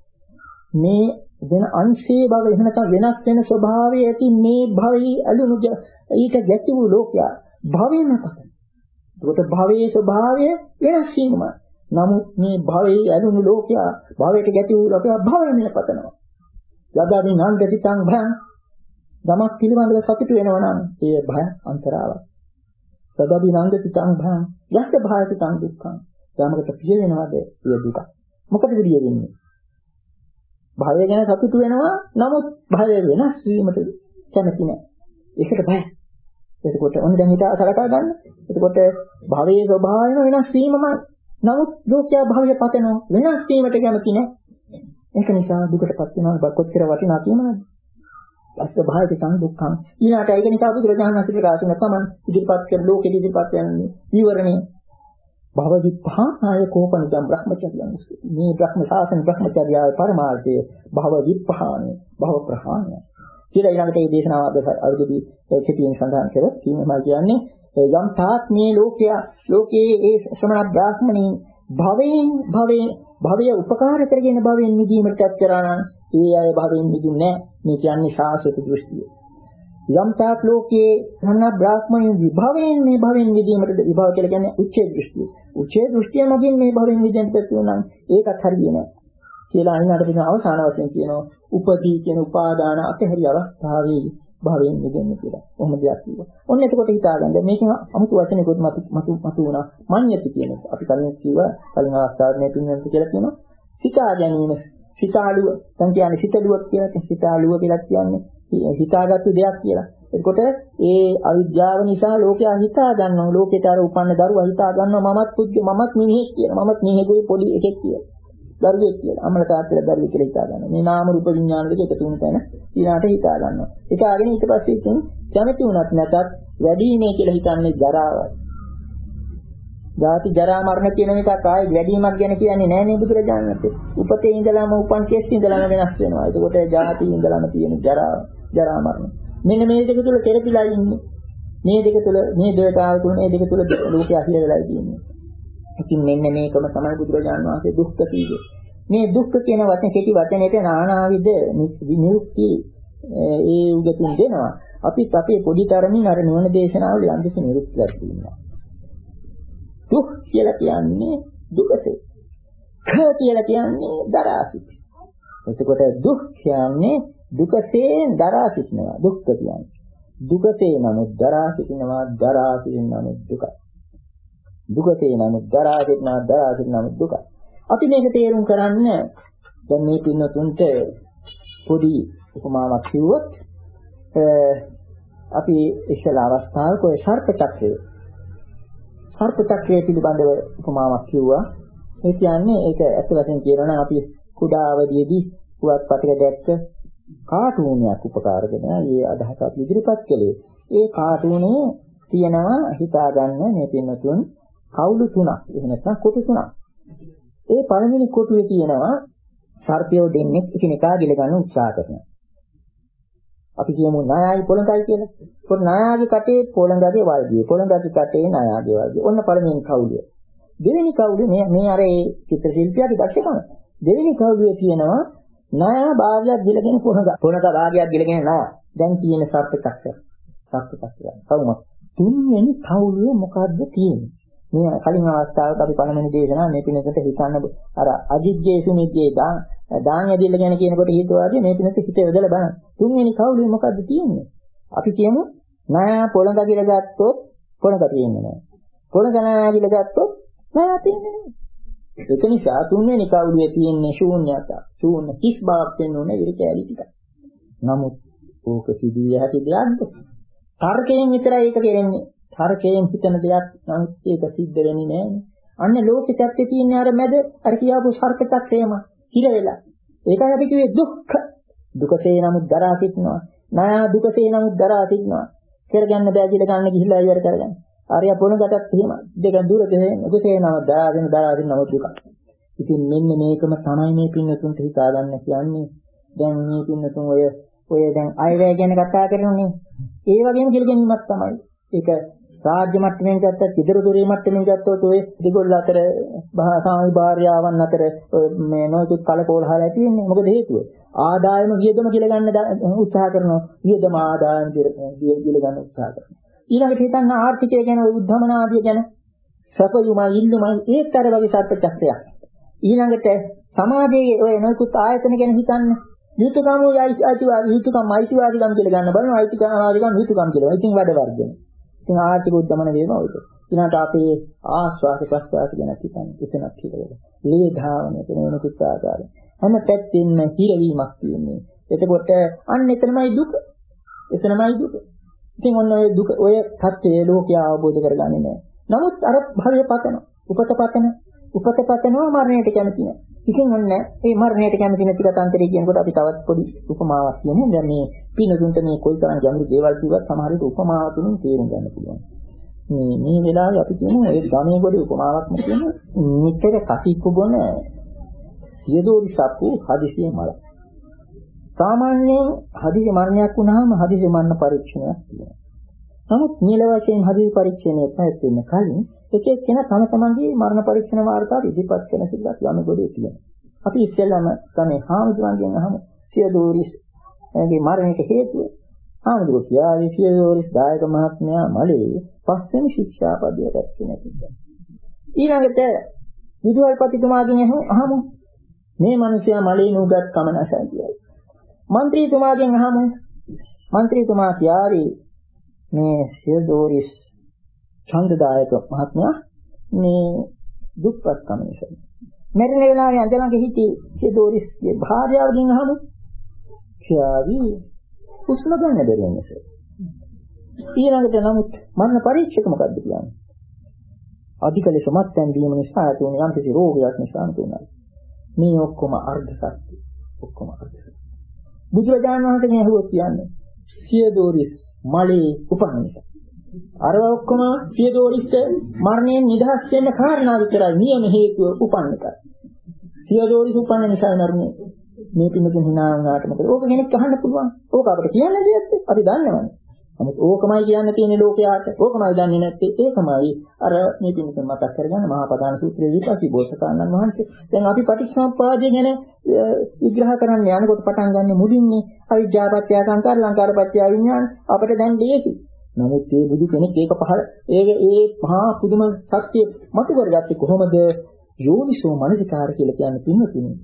මේ වෙන අංශේ භව එහෙම නැත්නම් වෙනස් වෙන ස්වභාවයේ ඇති මේ භවී අලුණු ඊට ගැති වූ ලෝකයා භවෙම පතන. ඒකට භවයේ ස්වභාවය වෙනස් වීමයි. නමුත් මේ භවයේ අලුණු ලෝකයා භවයට ගැති වූ ලෝකයා භවෙම පතනවා. යදාවි නන්දති තං භං දමක් පිළිබඳව සතුට වෙනවා නම් ඒ භය අන්තරාවක්. යදාවි නන්දති තං භං යස්ස භායති තං දුක්ඛං. යමකට පිය වෙනවද ඒ දුක. මොකටද පිය වෙන්නේ? භවය ගැන සතුටු වෙනවා නමුත් භවය වෙනස් වීමට කැමති නැහැ. ඒකට බය. එතකොට ඔන්න දැන් හිතා සලකා ගන්න. එතකොට භවයේ ස්වභාවය වෙනස් වීමමයි. නමුත් ලෝකයා භවය පතනවා වෙනස් වීමට කැමති නැහැ. ඒක නිසා දුකටපත් වෙනවා කොච්චර වටිනා කියනවද? අස්ස භාවිත සංදුක්ඛං. ඊළාට ඒක නිසා බුදුරජාණන් වහන්සේ ප්‍රකාශ කරන තමන් ඉදිරිපත් කර ලෝකෙ ඉදිරිපත් යන්නේ විවරණේ භව විපහානාය කෝපනිදම් බ්‍රහ්මචර්යං. මේ බ්‍රහ්ම ශාසන බ්‍රහ්මචර්යාවේ පරමාර්ථය භව විපහානය භව ප්‍රහාණය. කියලා ඊළඟට මේ දේශනාව අවුරුදු කෙටියෙන් සඳහන් කරලා කියනවා කියන්නේ යම් තාක් මේ ලෝකයා ලෝකයේ ඒ ශ්‍රමණ බ්‍රාහ්මණීන් භවයෙන් භවයෙන් භවය උපකාර කරගෙන භවයෙන් නිදීමට කරා නම් ඒ අය භවයෙන් නිදුන්නේ නැහැ. මේ කියන්නේ ශාස්ත්‍ර දෘෂ්ටිය. යම් තාක් ලෝකයේ ශ්‍රමණ බ්‍රාහ්මණීන් විභවයෙන් මේ භවයෙන් නිදීමට විභව කියලා කියන්නේ උච්චේ දෘෂ්ටිය. උච්චේ දෘෂ්ටිය මගින් මේ භවයෙන් නිදෙන්නට තියෙනවා නම් ඒකත් හරියන්නේ නැහැ. කියලා අනිවාර්ය වෙන අවසාන වශයෙන් කියනවා උපදී කියන උපාදාන අතහැරි අවස්ථාවේ භවයෙන් නිදෙන්න කියලා. කොහොම දෙයක් කිව්වා. ඔන්න එතකොට හිතාගන්න මේකෙන් අමුතු වචනයකොත් මතු මතු මතු වුණා. මඤ්ඤති කියන එක. අපි කලින් කිව්වා කලින් අවස්ථාවේ මේ තුන්වෙනි කියලා කියනවා. සිතා ගැනීම සිතාලුව. දැන් කියන්නේ සිතලුවක් කියලා සිතාලුව කියලා කියන්නේ හිතාගත්තු දෙයක් කියලා. එතකොට ඒ අවිද්‍යාව නිසා ලෝකයා හිතා ගන්නවා. ලෝකේට අර උපන්න දරුවා හිතා ගන්නවා මමත් පුද්ගල මමත් මිනිහෙක් කියලා. මමත් මිනිහෙකුයි පොඩි එකෙක් කියලා. දරුවෙක් කියලා. අම්මල තාත්තලා දරුවෙක් කියලා හිතා ගන්නවා. මේ නාම රූප විඥාන දෙක එකතු වෙන තැන ඊළාට හිතා ගන්නවා. හිතාගෙන ඊට පස්සේ ඉතින් කැමති වුණත් නැතත් වැඩිමේ කියලා හිතන්නේ ජරාවයි. ජාති ජරා මරණ කියන එකක් ආයේ වැඩිමක් ගැන කියන්නේ නැහැ නේ බුදුරජාණන් වහන්සේ. උපතේ ඉඳලාම උපන් කෙස් ඉඳලාම වෙනස් වෙනවා. ඒකකොට ජාති ඉඳලාම තියෙන ජරා ජරා මරණ. මෙන්න මේ දෙක තුල තෙරපිලා ඉන්නේ. මේ දෙක තුල මේ දේතාව තුල මේ දෙක තුල ලෝකයේ අහිල වෙලා ඉන්නේ. ඉතින් මෙන්න මේකම තමයි බුදුරජාණන් වහන්සේ දුක්ඛ කිව්වේ. මේ දුක්ඛ කියන වචනේ කෙටි වචනේට නානාවිද නිරුක්ති ඒ උගතුන් දෙනවා. අපිත් අපේ පොඩි තරමින් අර නිවන දේශනාවල යම් කිසි නිරුක්තියක් තියෙනවා. දුක් කියලා කියන්නේ දුකසේ. ඛ කියලා කියන්නේ දරා සිට. එතකොට දුක් කියන්නේ දුකසේ දරා සිටිනවා. දුක්ඛ කියන්නේ. දුකසේ නමුත් දරා සිටිනවා, දරා සිටින නමුත් දුකයි. දුකසේ නමුත් දරා සිටිනවා, දරා සිටින නමුත් දුකයි. අපි මේක තේරුම් කරන්න දැන් මේ පින්නතුන්ට පොඩි උපමාවක් කිව්වොත් අපි ඉස්සලා අවස්ථාවක ඔය සර්ප චක්‍රය සර්ප චක්‍රය පිළිබඳව උපමාවක් කිව්වා. ඒ කියන්නේ ඒක ඇත්ත වශයෙන් කියනවා නම් අපි කුඩා අවදියේදී පුවත්පතක දැක්ක කාටුනයක් උපකාර කරන ඒ අදහස අපි ඉදිරිපත් කළේ. ඒ කාටුනේ තියෙනවා හිතා ගන්න මේ පින්නතුන් කවුළු තුනක්. එහෙම නැත්නම් කොටු තුනක්. ඒ පළවෙනි කොටුවේ තියෙනවා සර්පයෝ දෙන්නේ එකිනෙකා ගිල ගන්න උත්සාහ කරනවා. අපි කියමු නායයි පොළඟයි කියලා. පොර නායාගේ කටේ පොළඟගේ වල්දිය. පොළඟගේ කටේ නායාගේ වල්දිය. ඔන්න පළවෙනි කවුළුව. දෙවෙනි කවුළුව මේ මේ අර ඒ චිත්‍ර ශිල්පියාට දැක්කම. දෙවෙනි කවුළුවේ තියෙනවා නායා භාගයක් ගිලගෙන පොළඟ. පොළඟ භාගයක් ගිලගෙන නායා. දැන් තියෙන සර්ප චක්‍රය. සර්ප චක්‍රය. කවුම තුන්වෙනි කවුළුවේ මොකද්ද තියෙන්නේ? මේ කලින් අවස්ථාවක අපි පළවෙනි දේශනාව මේ පිනකට හිතන්න අර අජිජ්ජේ සුමිජ්ජේ දාන දාන යදිල්ල ගැන කියනකොට හිතුවාදී මේ පිනට හිත යොදලා බලන්න. තුන්වෙනි කවුළුවේ මොකද්ද තියෙන්නේ? අපි කියමු නායා පොළඟ ගිල ගත්තොත් පොළඟ තියෙන්නේ නැහැ. පොළඟ නායා ගිල ගත්තොත් නායා තියෙන්නේ නැහැ. ඒක නිසා තුන්වෙනි කවුළුවේ තියෙන්නේ ශූන්‍යත. ශූන්‍ය කිස් බවක් වෙනුනේ ඉරි කැලි ටික. නමුත් ඕක සිදුවිය හැකි දෙයක්ද? තර්කයෙන් විතරයි ඒක කෙරෙන්නේ. තර්කයෙන් හිතන දෙයක් නම් ඒක සිද්ධ වෙන්නේ නැහැ. අන්න ලෝකෙත් ඇත්තේ තියෙන්නේ අර මැද අර කියාපු සර්ප චක්‍රයම හිර වෙලා. ඒකයි අපි කිව්වේ දුක්ඛ. දුකසේ නමුත් දරා සිටනවා. නායා දුකසේ නමුත් දරා සිටනවා. කරගන්න බෑ කියලා ගන්න ගිහිල්ලා ඉවර කරගන්න. ආර්ය පොණගතත් එහෙම දෙක දුර දෙහෙන් දුකසේ නම දරාගෙන දරාගෙන නමුත් දුක. ඉතින් මෙන්න මේකම තමයි මේ පින්නතුන්ට හිතා ගන්න කියන්නේ. දැන් මේ පින්නතුන් ඔය ඔය දැන් අයවැය ගැන කතා කරනෝනේ. ඒ වගේම කිලගැනීමක් තමයි. ඒක රාජ්‍ය මට්ටමින් ගත්තත්, ඉදිරි දුරේ මට්ටමින් ගත්තොත් ඔය දෙගොල්ල අතර සාමි භාර්යාවන් අතර මේ නොයෙකුත් කලකෝලහල ඇති වෙන්නේ. මොකද හේතුව? ආදායම වියදම කියලා ගන්න උත්සාහ කරනවා. වියදම ආදායම කියලා ගන්න උත්සාහ කරනවා. ඊළඟට හිතන්න ආර්ථිකය ගැන, ඔය උද්ධමන ආදිය ගැන, සපයුමයි ඉල්ලුමයි ඒත්තර වගේ සත්‍ය චක්‍රයක්. ඊළඟට සමාජයේ ඔය නොයෙකුත් ආයතන ගැන හිතන්න. යුතුයකම අයිතිවාදී යුතුයකම අයිතිවාදීකම් කියලා ගන්න බලනවා. අයිතිවාදීකම් යුතුයකම් කියලා. ඉතින් වැඩ වර්ධන. ඉතින් ආර්ථික උද්දමන වේවා ඔයක. ඊළඟට අපේ ආස්වාද ප්‍රස්වාද ගැන හිතන්න. එතනක් කියලා. ලේ ධාවනය කියන වෙනකුත් ආකාරය. හැම පැත්තෙම හිරවීමක් තියෙන්නේ. එතකොට අන්න එතනමයි දුක. එතනමයි දුක. ඉතින් ඔන්න ඔය දුක ඔය தත්ත්වයේ ලෝකයා අවබෝධ කරගන්නේ නැහැ. නමුත් අර භවය පතන, උපත පතන, උපත පතනවා මරණයට කැමති නැහැ. ඉතින් ඔන්න මේ මරණයට කැමති නැති කතාන්තරය කියනකොට අපි තවත් පොඩි උපමාවක් කියමු. දැන් මේ පිනතුන්ට මේ කොයි තරම් ගැඹුරු දේවල් කිව්වත් සමහර විට උපමාව තුලින් තේරුම් ගන්න පුළුවන්. මේ මේ වෙලාවේ අපි කියමු ඒ ගමේ ගොඩේ උපමාවක් කියමු. නිතර කසිප්පු බොන සියදෝරි සප්පු හදිසිය මල. සාමාන්‍යයෙන් හදිසි මරණයක් වුණාම හදිසි මරණ පරීක්ෂණයක් තියෙනවා. නමුත් නිල වශයෙන් හදිසි පරීක්ෂණයක් නැත්නම් කලින් එක එක්කෙනා තම තමන්ගේ මරණ පරීක්ෂණ වාර්තාව ඉදිරිපත් කරන සිද්ධාත් ගමේ ගොඩේ තියෙනවා. අපි ඉස්සෙල්ලාම තමයි හාමුදුරන්ගෙන් අහමු සියදෝරිස් එගේ මරණයට හේතුව. හාමුදුරුවෝ කියාවේ සියදෝරිස් දායක මහත්මයා මලේ පස්වෙනි ශික්ෂාපදයට ඇත්තේ නැති නිසා. ඊළඟට විදුහල්පතිතුමාගෙන් අහමු මේ මිනිසයා මලේ නුගත් කම නැසයි කියලා. മന്ത്രിතුමාගෙන් අහමු മന്ത്രിතුමා කියාවේ මේ සියදෝරිස් ඡන්දදායක මහත්මයා මේ දුක්පත් කම නිසා. මෙරණ වෙලාවේ අඳලඟ හිටි සියදෝරිස්ගේ භාර්යාවගෙන් අහමු කියාවි උස්ම ගන්න බැරි නිසා. ඊළඟට නමුත් මරණ පරීක්ෂක මොකද්ද කියන්නේ? අධික ලෙස මත්යන් දීම නිසා තුන යම් කිසි රෝගයක් නිසා තුනයි. මේ ඔක්කොම අර්ධ සත්‍ය. ඔක්කොම අර්ධ සත්‍ය. බුදුරජාණන් වහන්සේ මේ හුවොත් කියන්නේ සියදෝරිස් මලේ උපන් නිසා. අර ඔක්කොම සියදෝරිස්ට මරණයෙන් නිදහස් වෙන්න කාරණා විතරයි නියම හේතුව උපන්න එක. සියදෝරිස් උපන්න නිසා මරණය. මේ පිටුකින් hina වුණාට මොකද? ඕක කෙනෙක් අහන්න පුළුවන්. ඕක අපිට කියන්න දෙයක් අපි දන්නවනේ. නමුත් ඕකමයි කියන්න තියෙන ලෝකයාට. ඕකමයි දන්නේ නැත්තේ ඒකමයි අර මේ පිටුකින් මතක් කරගන්න මහා ප්‍රධාන සූත්‍රයේ විපස්සී බෝසතාණන් වහන්සේ. දැන් අපි පටිච්චසමුප්පාදය ගැන විග්‍රහ කරන්න යනකොට පටන් ගන්න මුලින්ම අවිද්‍යාව පත්‍ය සංකාර ලංකාර පත්‍ය විඥාන අපිට දැන් දෙයකි. නමුත් මේ බුදු කෙනෙක් ඒක පහල ඒක ඒ මහා පුදුම සත්‍ය මතු කරගත්තේ කොහොමද? යෝනිසෝ මනසිකාර කියලා කියන්නේ පින්වතුනි.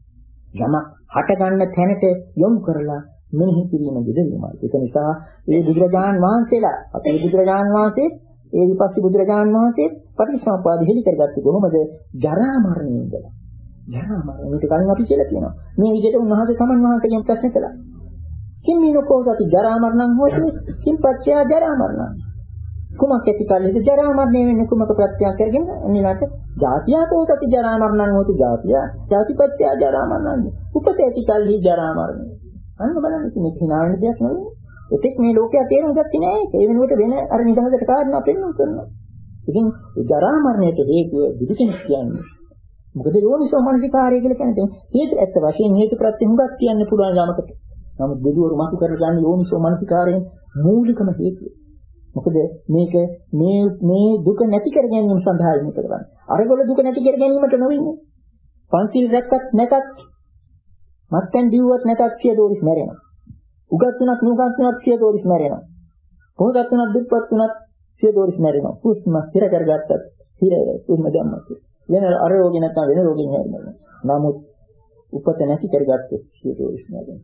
යම හට ගන්න තැනට යොමු කරලා මෙනෙහි කිරීම දෙදෙන්නමයි. ඒක නිසා මේ බුදුරජාණන් වහන්සේලා අපේ බුදුරජාණන් වහන්සේ ඒ විපස්සී බුදුරජාණන් වහන්සේ පටිච්චසමුප්පාද හිලි කරගත්තේ කොහොමද? ජරා මරණයෙන් ඉඳලා. ජරා මරණයට කලින් අපි කියලා කියනවා. මේ විදිහට උන්වහන්සේ සමන් වහන්සේගෙන් ප්‍රශ්න කළා. කිම්මිනකෝ සති ජරා මරණං හොති කිම්පච්චය ජරා මරණං. කුමක් ඇති කල්හිද ජරා මරණය වෙන්නේ කුමක ප්‍රත්‍යක් කරගෙන එන්නලට ජාතියකෝ සති ජරා මරණං හොති ජාතිය ජාතිපච්චය ජරා මරණං. උපත ඇති කල්හි ජරා මරණය. අන්න බලන්න මේ හිනාවෙන දෙයක් නෙවෙයි. එතෙක් මේ ලෝකයා තේරුම් ගත්තේ නැහැ. ඒ වෙනුවට වෙන අර නිදහසට කාරණා පෙන්වන්න කරනවා. ඉතින් ජරා මරණයට හේතුව බුදු කෙනෙක් කියන්නේ. මොකද යෝනිසෝ මනසිකාරය කියලා කියන්නේ හේතු ඇත්ත වශයෙන් හේතු ප්‍රත්‍ය හුඟක් කියන්න පුළුවන් යමකට. නමුත් බුදුවරු මතු කරගන්න යෝනිසෝ මනසිකාරයෙන් මූලිකම හේතුව. මොකද මේක මේ මේ දුක නැති කර ගැනීම සඳහා යොමු කරන්නේ. අරගොල්ල දුක නැති කර ගැනීමට නොවෙන්නේ. පන්සිල් රැක්කත් නැතත් මත්පැන් දිව්වත් නැතත් සිය දෝරිස් මැරෙනවා. උගත් තුනක් නුගත් තුනක් සිය දෝරිස් මැරෙනවා. පොහොසත් තුනක් දුප්පත් තුනක් සිය දෝරිස් මැරෙනවා. කුස්ම ස්ථිර කරගත්තත් ස්ථිර කුස්ම දැම්මත්. වෙන අර රෝගේ නැත්නම් වෙන රෝගෙන් හැදෙනවා. නමුත් උපත නැති කරගත්තොත් සිය දෝරිස් මැරෙනවා.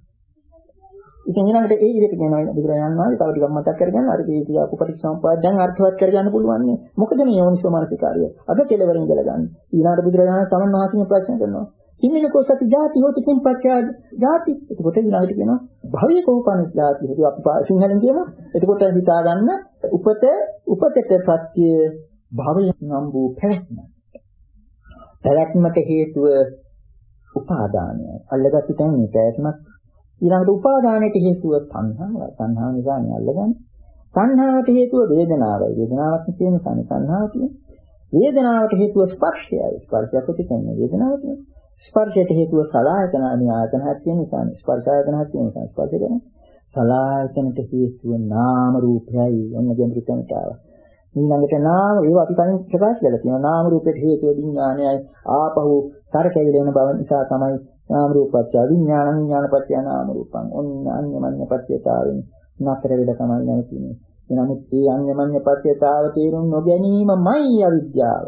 ඉතින් ඊළඟට ඒ විදිහට කියනවා බුදුරජාණන් වහන්සේ තව ටිකක් මතක් කරගන්න අර මේ කියාපු පටිච්චසමුප්පාද දැන් අර්ථවත් කරගන්න පුළුවන් නේ. මොකද මේ යෝනිසෝ මනසිකාරය අද කෙලවරින් ඉඳලා ගන්න. ඊළඟට බුදුරජාණන් සමන් වහන්සේ ප්‍රශ්න කරනවා. කිමිනකෝ සති ජාති හොති කිම්පච්චය ජාති. එතකොට ඊළඟට කියනවා භවයේ කෝපන ජාති හොති අපි සිංහලෙන් කියමු. එතකොට හිතා ගන්න උපත උපතට ප්‍රත්‍ය භවය නම් වූ පැවැත්ම. පැවැත්මට හේතුව උපාදානය. අල්ලගත්තු තැන් මේ පැවැත්මක්. ඊළඟට උපාදානයට හේතුව තණ්හාව. තණ්හාව නිසා නේ අල්ලගන්නේ. තණ්හාවට හේතුව වේදනාවයි. වේදනාවක් කියන නිසා තණ්හාව කියන්නේ. වේදනාවට හේතුව ස්පර්ශයයි. ස්පර්ශයක් කියන්නේ වේදනාව කියන්නේ. ස්පර්ශයට හේතුව සලආයතන ආයතන හත් කියන නිසා ස්පර්ශ ආයතන හත් කියන නිසා ස්පර්ශ කරන. සලආයතනට හේතුව නාම රූපයයි. ඔන්න ගැඹුරු තැනට ආවා. ඊළඟට නාම ඒවා අපි කලින් ප්‍රකාශ කළා තියෙනවා. නාම රූපයට හේතුව විඥානයයි. ආපහු තරකැවිල වෙන බව නිසා තමයි නාම රූපපත්‍ය විඥාන විඥානපත්‍ය නාම රූපං. ඔන්න අන්‍යමඤ්ඤ පත්‍යතාවෙන් නතර වෙලා තමයි නැවතිනේ. නමුත් මේ අන්‍යමඤ්ඤ පත්‍යතාව තේරුම් නොගැනීමමයි අවිද්‍යාව.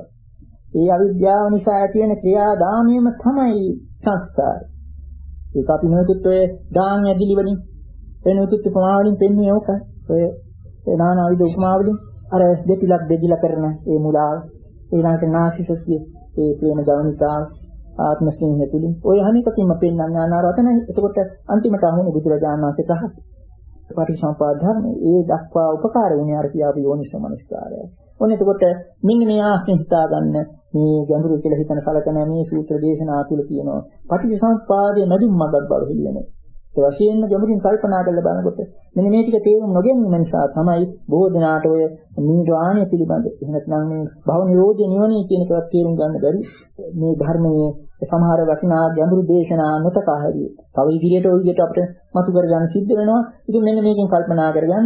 ඒ අවිද්‍යාව නිසා ඇති වෙන ක්‍රියාදාමයම තමයි සංස්කාරය. ඒක අපි නොයෙකුත් ඔය දාන ඇදිලි වලින් එනොතුත් උපමා වලින් පෙන්වන්නේ ඕකයි. ඔය නානා විද උපමා වලින් අර දෙපිලක් දෙදිලා කරන ඒ මුලාව ඊළඟට නාසිසස්ය ඒ ප්‍රේම ගවනිකාව ආත්ම ස්නේහය තුලින් ඔය අනිකකින්ම පෙන්වන්නේ අනාරතන. එතකොට අන්තිමට අහුනේ බුදුරජාණන් වහන්සේ ප්‍රහස් පටිසම්පාද ධර්ම ඒ දක්වා උපකාර වුණේ අර කියාපු යෝනිසෝ මනස්කාරය. ඔන්න එතකොට මෙන්න මේ ආස්තෙන් හිතා ගන්න මේ ගැඹුරු කියලා හිතන කලකන මේ සූත්‍ර දේශනා තුල කියනවා පටිසම්පාදයේ නැදුම් මඟක් බව හිලෙන්නේ. ඒ වශයෙන්ම ගැඹුරින් කල්පනා කරලා බලනකොට මෙන්න මේ ටික තේරුම් නොගැනීම නිසා තමයි බොහෝ දෙනාට ඔය නිර්වාණය පිළිබඳ එහෙම නැත්නම් මේ භව නිරෝධය නිවනේ කියන එකවත් තේරුම් ගන්න බැරි මේ ධර්මයේ සමහර වටිනා ගැඹුරු දේශනා නොතකා හැරියේ. තව ඉදිරියට ඔය විදිහට අපිට මතු කරගන්න සිද්ධ වෙනවා. ඉතින් මෙන්න මේකෙන් කල්පනා කරගන්න.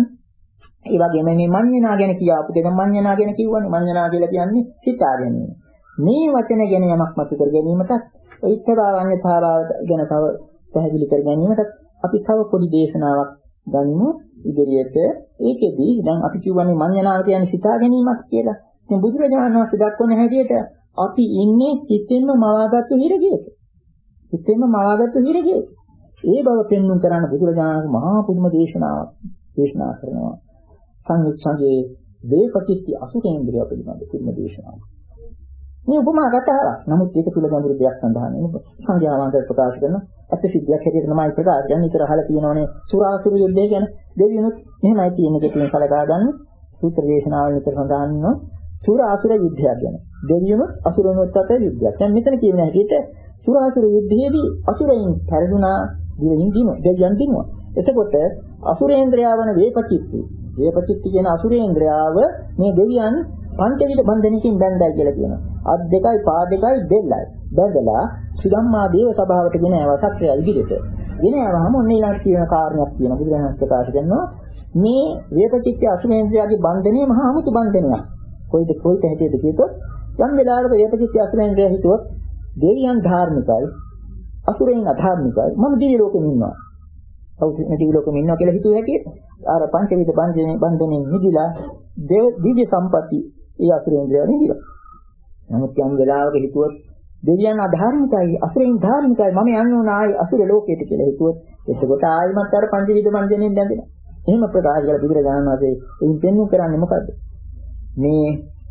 ඒ වගේම මේ මඤ්ඤණා ගැන කියාපු දෙක මඤ්ඤණා ගැන කිව්වනේ මඤ්ඤණා කියලා කියන්නේ සිතා ගැනීම. මේ වචන ගැන යමක් මතු කර ගැනීමට ඉත්තභාවඤ්ඤතාව ගැන තව පැහැදිලි කර ගැනීමට අපි තව පොඩි දේශනාවක් ගනිමු ඉදිරියට. ඒකෙදී දැන් අපි කියවන්නේ මඤ්ඤණාව කියන්නේ සිතා ගැනීමක් කියලා. ඉතින් බුදුරජාණන් වහන්සේ දක්වන හැටියට අපි ඉන්නේ සිතෙන්ම මවාගත්තු හිරගයක. සිතෙන්ම මවාගත්තු හිරගයක. ඒ බව පෙන්වන්න කරන බුදුරජාණන් මහා පුදුම දේශනාවක් දේශනා කරනවා. සංයුක්තගේ වේපටිච්ච අසුරේන්ද්‍රය පිළිබඳ පුදුම දේශනාවක්. මේ උපමා කතාවක්. නමුත් ඒක තුල ගැඹුරු දෙයක් සඳහන් වෙනවා. සංඥාවන්ත ප්‍රකාශ කරන අත් සිද්ධියක් හැටියට තමයි ප්‍රකාශ කරන්නේ. ඉතර අහලා තියෙනවනේ සුරාසුර යුද්ධය ගැන. දෙවියනුත් මෙහෙමයි තියෙන්නේ කියන කලකා ගන්න. සූත්‍ර දේශනාවල විතර සඳහන් වෙනවා සුරාසුර යුද්ධයක් ගැන. දෙවියනුත් අසුරනුත් අතර යුද්ධයක්. දැන් මෙතන කියන හැටියට සුරාසුර යුද්ධයේදී අසුරයන් පරිදුනා දෙවියන් දිනුවා. දෙවියන් දිනුවා. එතකොට අසුරේන්ද්‍රයා වන වේපටිච්ච වේපචිත්ති කියන අසුරේන්ද්‍රයාව මේ දෙවියන් පංචවිධ බන්ධනකින් බැඳයි කියලා කියනවා. අත් දෙකයි පා දෙකයි දෙල්ලයි. බැඳලා සුදම්මා දේව සභාවට ගෙන ආව සත්‍යය ඉදිරියට. ගෙන ආවම ඔන්න ඊළඟට කියන කාරණයක් කියන බුදුරජාණන් ප්‍රකාශ කරනවා මේ වේපචිත්ති අසුරේන්ද්‍රයාගේ බන්ධනේ මහා අමුතු බන්ධනයක්. කොයිද කොයිට හැටියට කියතොත් යම් වෙලාවක වේපචිත්ති අසුරේන්ද්‍රයා හිතුවොත් දෙවියන් ධාර්මිකයි අසුරයන් අධාර්මිකයි මම දිව්‍ය ලෝකෙම ඉන්නවා. කවුද මේ දිව්‍ය ලෝකෙම ඉන්නවා කියලා හිතුව හැටියට අර පංචවිධ බන්ධනේ බන්ධනේ නිදිලා දිව්‍ය සම්පatti ඒ අසුරේන්ද්‍රයා නිදිලා. නමුත් යම් වෙලාවක හිතුවොත් දෙවියන් අධාර්මිකයි අසුරයන් ධාර්මිකයි මම යන්න ඕන ආයි අසුර ලෝකයට කියලා හිතුවොත් එතකොට ආයිමත් අර පංචවිධ බන්ධනෙන් බැඳෙනවා. එහෙම ප්‍රකාශ කරලා බුදුරජාණන් වහන්සේ එයින් පෙන්වු කරන්නේ මොකද්ද? මේ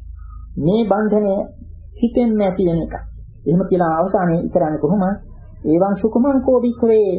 මේ බන්ධනය හිතෙන් නැති වෙන එක. එහෙම කියලා අවසානයේ ඉතරන්නේ කොහොමද? ඒවන් සුකුමං කෝ වික්‍රේ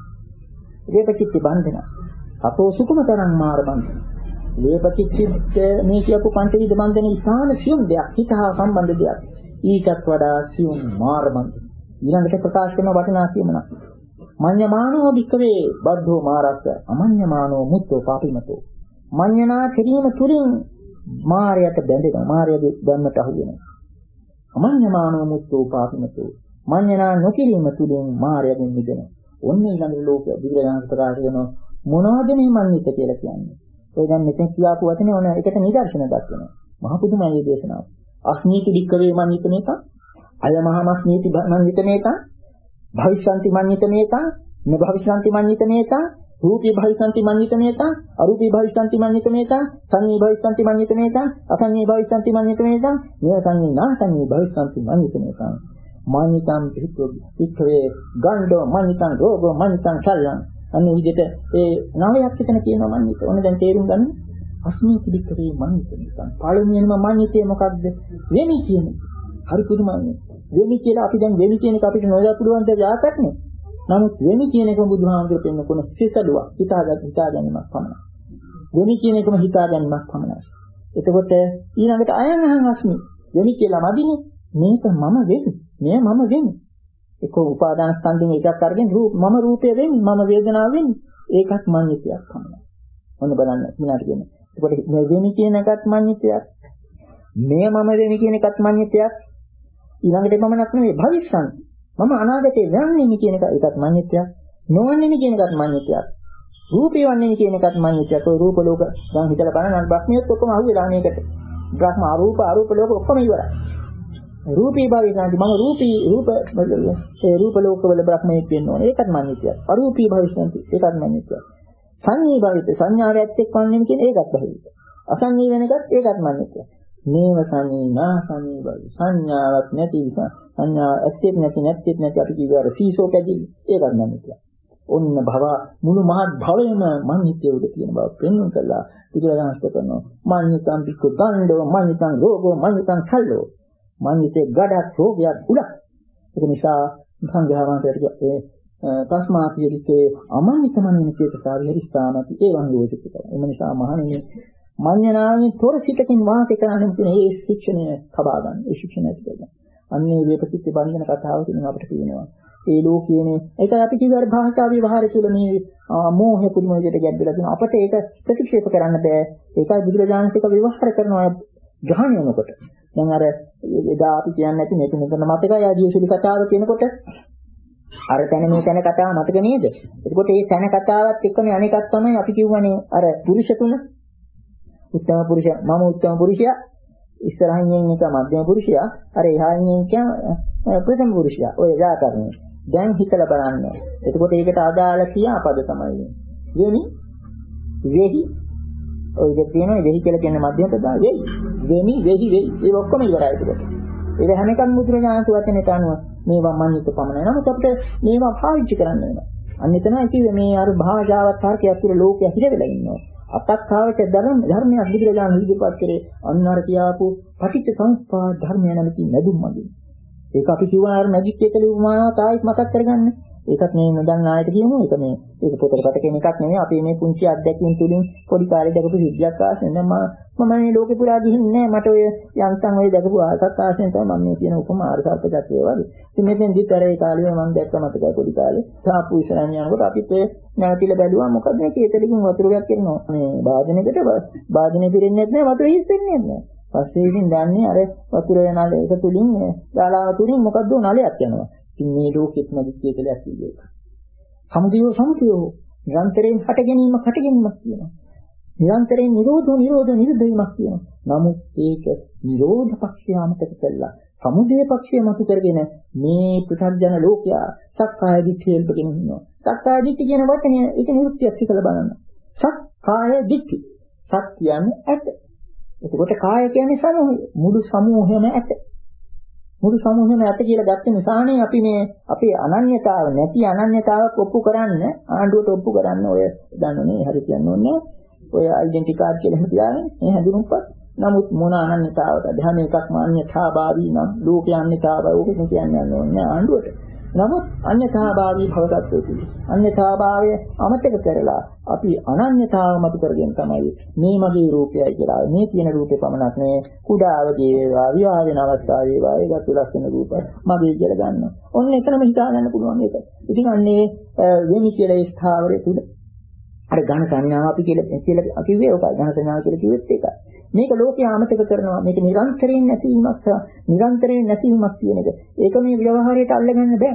වේපචිත්ති බන්ධන. අපෝ සුකුමතරං මාර බන්ධන. වේපචිත්ති මේ කියපු පංචවිධ බන්ධනේ ඉතාම සියුම් දෙයක්. හිත හා සම්බන්ධ දෙයක්. ඊටත් වඩා සියුම් මාර බන්ධන. ඊළඟට ප්‍රකාශ කරන වටිනා කියමනක්. මඤ්ඤමානෝ වික්‍රේ බද්ධෝ මාරස්ස අමඤ්ඤමානෝ මුත්තෝ පාපිමතෝ. මඤ්ඤනා කිරීම තුලින් මාරයට බැඳෙනවා. මාරයේ බැම්මට අහු වෙනවා. අමඤ්ඤමානෝ මුත්තෝ පාපිමතෝ. මඤ්ඤනා නොකිරීම තුලින් මාරයෙන් මිදෙනවා. ඔන්න ඊළඟ ලෝකය බුදුරජාණන් ප්‍රකාශ කරන මොනවද මේ මඤ්ඤිත කියලා කියන්නේ. ඔය දැන් මෙතෙන් කියාපු වචනේ ඕන එකට නිදර්ශන දක්වනවා. මහ පුදුමයි මේ දේශනාව. අස්නීති වික්‍රේ මඤ්ඤිත මේක. අය මහමස්නීති මඤ්ඤිත මේක. භවිෂ්‍යන්ති මඤ්ඤිත මේක. නභවිෂ්‍යන්ති මඤ්ඤිත මේක. රූපී භවිෂ්‍යන්ති මඤ්ඤිත මේක. අරූපී භවිෂ්‍යන්ති මඤ්ඤිත මේක. සංඤී භවිෂ්‍යන්ති මඤ්ඤිත මේක. අසංඤී භවිෂ්‍යන්ති මඤ්ඤිත මේක. නේසංඤී නාසංඤී භවිෂ්‍යන්ති මඤ්ඤිත මේක. මඤ්ඤිතං වික්‍රේ ගණ්ඩෝ මඤ්ඤිතං රෝගෝ මඤ්ඤිතං ශල්‍යං. අන්නේ විදිහට ඒ නවයක් එතන කියනවා මඤ්ඤිත. ඔන්න දැන් තේරුම් ගන්න. අස්මීති වික්‍රේ මඤ්ඤිත මේක. පළවෙනිම මඤ්ඤිතේ මොකක්ද? වෙමි කියන්නේ. හරි පුදුමයි. වෙමි කියලා අපි දැන් වෙමි කියන එක අපිට නොයලා පුළුවන් දෙයක් නේ. නමුත් වෙමි කියන එකම බුදුහාමුදුරුවෝ පෙන්න කොන සිතඩුවක් හිතාගන්න හිතාගැනීමක් පමණයි. වෙමි කියන එකම හිතාගැනීමක් පමණයි. එතකොට ඊළඟට අයං අහං අස්මි වෙමි කියලා මදිනේ. මේක මම වෙමි. මේ මම වෙමි. ඒක උපාදාන ස්කන්ධෙන් එකක් අරගෙන රූප මම රූපය වෙමි. මම වේදනාව වෙමි. ඒකත් මඤ්ඤිතයක් පමණයි. ඔන්න බලන්න ඊළඟට කියන්නේ. එතකොට මේ වෙමි කියන එකත් මඤ්ඤිතයක්. මේ මම වෙමි කියන එකත් මඤ්ඤිතයක්. ඊළඟට පමණක් නෙවෙයි භවිෂ්‍යං මම අනාගතේ යන්නේ කියන එක ඒකත් මඤ්ඤිතයක්. නොවන්නේ කියන එකත් මඤ්ඤිතයක්. රූපේ වන්නේ කියන එකත් මඤ්ඤිතයක්. ඔය රූප ලෝක දැන් හිතලා බලන්න බ්‍රහ්මියත් ඔක්කොම අහුවෙලා මේකට. බ්‍රහ්ම අරූප අරූප ලෝක ඔක්කොම ඉවරයි. රූපී භවිෂාන්ති මම රූපී රූප ඒ රූප ලෝකවල බ්‍රහ්මයෙක් වෙන්න ඕනේ. ඒකත් මඤ්ඤිතයක්. අරූපී භවිෂාන්ති ඒකත් මඤ්ඤිතයක්. සංඤී භවිත සංඥාරයත් එක්ක වන්නේ කියන ඒකත් භවිත. අසංඤී වෙන එකත් ඒකත් මඤ්ඤිතයක්. නේව සංඤී නා සංඤී භවි සංඥාවක් නැති නිසා සංඥා ඇත්තෙත් නැති නැත්තෙත් නැති අපි කියවර සීසෝ කැදිලි ඒකත් මඤ්ඤිතයක්. ඔන්න භව මුළු මහත් භවයම මඤ්ඤිතය උඩ තියෙන බව පෙන්වන්න කළා. පිටුලගානස්ත කරනවා. මඤ්ඤිතං පික්ඛු දණ්ඩෝ මඤ්ඤිතං රෝගෝ මඤ්ඤිතං සල්ලෝ. මඤ්ඤිතේ ගඩක් රෝගයක් උඩක්. ඒක නිසා සංඝයාවන්ට ඒ තස්මාතියරිකේ අමඤ්ඤිතමනින චේතසාරි හරිස්ථානති ඒවං යෝසිතයි. එම නිසා මහණෙනි මඤ්ඤණාවේ තොර සිතකින් වාසය කරන්න තියෙන මේ ශික්ෂණය කබා ගන්න. ඒ ශික්ෂණය ඇති කරගන්න. අන්නේ වේපසිත බන්ධන කතාව තුලින් අපිට කියනවා. ඒ ලෝකයේනේ ඒක අපි කියවර භාෂා විවහාරය තුළ මේ මෝහය පුදුම විදිහට ගැඹුරලා තියෙනවා. අපිට ඒක ප්‍රතික්ෂේප කරන්න බෑ. ඒකයි බුදුරජාණන් ශ්‍රීක විවහාර කරනවා ග්‍රහණය වෙනකොට. දැන් අර එදා අපි කියන්නේ නැති මේක මෙතන මතකයි ආදීශලි කතාව කියනකොට අර තැන මේ තැන කතාව මතක නේද? එතකොට මේ තැන කතාවත් එක්කම අනේකක් තමයි අපි කියවනේ අර පුරුෂ තුන උත්තම පුරුෂයා මම උත්තම පුරුෂයා ඉස්සරහින් ඉන්න එක මධ්‍යම පුරුෂයා අර එහායින් ඉන්න එක ප්‍රථම පුරුෂයා ඔය ව්‍යාකරණය දැන් හිතලා බලන්න. එතකොට ඒකට අදාළ ක්‍රියාපද තමයි වෙමි වෙහි ඔය දෙක තියෙනවා වෙහි කියලා කියන්නේ මධ්‍යම පදා වෙයි වෙමි වෙහි වෙයි ඒ ඔක්කොම ඉවරයි එතකොට. ඒක හැම එකක්ම මුද්‍රණාන්ත වචනයට අනුව මේවා මන්නිත පමණයි. නමුත් අපිට මේවා පාවිච්චි කරන්න වෙනවා. අන්න එතනයි කිව්වේ මේ අර භාෂාවත් තර්කයක් තුළ ලෝකය හිරවෙලා ඉන්නවා. අපක්ඛාවට ධර්ම ධර්මයක් බුදුරජාණන් ඉදිරිපත් කරේ අන්නර කියාපු පටිච්ච සමුප්පාද ධර්මය නැමැති නැදුම් මගින්. ඒක අපි කියවන අර මැජික් එකේ උපමාව තායිත් මතක් කරගන්න. ඒකත් මේ නොදන්නා අයට කියමු. ඒක මේ ඒක පොතකට කියන එකක් නෙමෙයි. අපි මේ පුංචි අත්දැකීම් තුලින් පොඩි කාලේ දැකපු සිද්ධියක් ආසෙන් දැන් මම මම මේ ලෝකේ පුරා ගිහින් නෑ. මට ඔය යන්තම් ඔය දැකපු ආසත් ආසෙන් තමයි මම මේ කියන උපමා අරසල්ප ගැටේ වගේ. ඉතින් මෙතෙන් දිතර ඒ කාලේ මම දැක්ක මතකයි පොඩි කාලේ. තාපු ඉස්සරහින් යනකොට අපිත් ඒ නැවතිලා බැලුවා මොකද මේ කේතලකින් වතුරක් එනවා. මේ වාදනයකට වාදනය පිරෙන්නේ නැත්නම් වතුර හිස්සෙන්නේ නැහැ. පස්සේ ඉතින් දන්නේ අර වතුර යන නලයක තුලින් දාලා තුලින් මොකද්ද නලයක් යනවා. ඉතින් මේ ලෝකෙත් නැති කේතලයක් විදියට. සමුදියෝ සමුදියෝ නිරන්තරයෙන් හට ගැනීමක් හට ගැනීමක් කියනවා. නිරන්තරයෙන් නිරෝධෝ නිරෝධ නිරුද්ධ වීමක් කියනවා. නමුත් ඒක නිරෝධ පක්ෂය අමතක කළා. සමුදය පක්ෂය මතු කරගෙන මේ පු탁ජන ලෝකයා සක්කාය දිට්ඨිය එල්පගෙන ඉන්නවා. සක්කාය දිට්ඨිය කියන වචනේ ඒක නිරුක්තියක් කියලා බලන්න. සක්කාය දිට්ඨි. සක් කියන්නේ ඇත. එතකොට කාය කියන්නේ සමූහය. මුළු සමූහයම ඇත. මුළු සමූහයම ඇත කියලා ගත්ත නිසානේ අපි මේ අපේ අනන්‍යතාව නැති අනන්‍යතාවක් ඔප්පු කරන්න ආණ්ඩුවට ඔප්පු කරන්න ඔය දන්නනේ හරි කියන්නේ ඕනේ. ඔය ඩෙන්ටි කාඩ් කියලා එහෙම තියාගෙන මේ හැඳුනුම්පත්. නමුත් මොන අනන්‍යතාවකද? හැම එකක්ම අන්‍යතාභාවී නම් ලෝකයේ අන්‍යතාවය ඕකෙන් කියන්නේ ඕනේ ආණ්ඩුවට. නමුත් අන්‍යතාභාවී භවගතෝ කිවි. අන්‍යතාභාවය අමතක කරලා අපි අනන්‍යතාව මත කරගෙන තමයි මේ මගේ රූපයයි කියලා. මේ තියෙන රූපේ පමණක් නෙවෙයි කුඩා අවදී වේවා විවාහ වෙන අවස්ථාවේ වේවා ඒකත් ලස්සන රූපය මගේ කියලා ගන්නවා. ඔන්න එතනම හිතා ගන්න පුළුවන් මේක. ඉතින් අන්නේ වෙමි කියලා ඒ ස්ථාවරය තුල අර ඝන සංඥාව අපි කියලා කියලා අපි වේ ඔකයි ඝන සංඥාව කියලා කිව්වෙත් ඒකයි. මේක ලෝකයේ ආමතක කරනවා. මේක නිරන්තරයෙන් නැතිවීමක් නිරන්තරයෙන් නැතිවීමක් කියන එක. ඒක මේ ව්‍යවහාරයට අල්ලගන්න බෑ.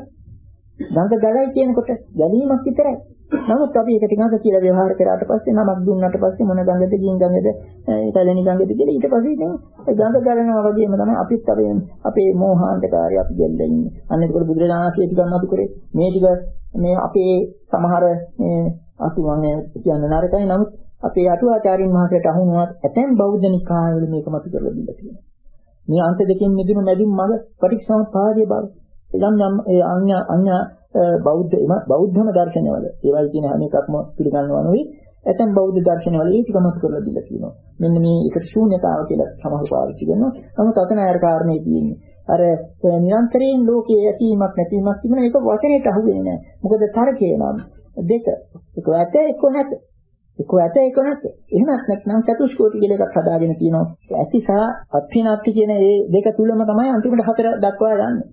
ගඟ ගලයි කියනකොට ගැලීමක් විතරයි. නමුත් අපි ඒක ටිකක් කියලා ව්‍යවහාර කරාට පස්සේ නමක් දුන්නාට පස්සේ මොන ගඟද ගින් ගඟද ඒකලෙනි ගඟද කියලා ඊට පස්සේ ඉතින් ගඟ ගලනවා වගේම තමයි අපිත් අපේ අපේ මෝහාන්තකාරය අපි දෙල්ලා ඉන්නේ. අන්න ඒකට බුදුරජාණන් වහන්සේ ටිකක් අතු කරේ මේ ටික මේ අපේ සමහර මේ අතුමනේ කියන්න නරකයි නමුත් අපේ අටුවාචාරින් මහසයට අහුනවත් ඇතැම් බෞද්ධ නිකායවල මේක මත කරලා දීලා තියෙනවා. මේ අන්ත දෙකෙන් මිදුණු මැදින් මඟ පටිච්චසමුප්පාදයේ බව. එනම් යම් ඒ අන්‍ය අන්‍ය බෞද්ධ බෞද්ධම දර්ශනවල ඒවයි කියන හැම එකක්ම පිළිගන්නවා නෙවෙයි ඇතැම් බෞද්ධ දර්ශනවල ඒක මත කරලා දීලා තියෙනවා. මෙන්න මේ එකට ශූන්‍යතාව කියලා සමහර පාවිච්චි කරනවා. නමුත් අතන අර කාරණේ තියෙන්නේ. අර නිරන්තරයෙන් ලෝකයේ ඇතිවීමක් නැතිවීමක් තිබුණ එක වචනයට අහුවෙන්නේ නැහැ. මොකද තරකේ නම් දෙක එක ඇත එක නැත. ඒක ඇත ඒක නැත. එහෙමත් නැත්නම් චතුස්කෝටි කියලා එකක් හදාගෙන තියෙනවා. ඇති සහ අත්‍යනාත්ති කියන මේ දෙක තුලම තමයි අන්තිමට හතර දක්වා ගන්න.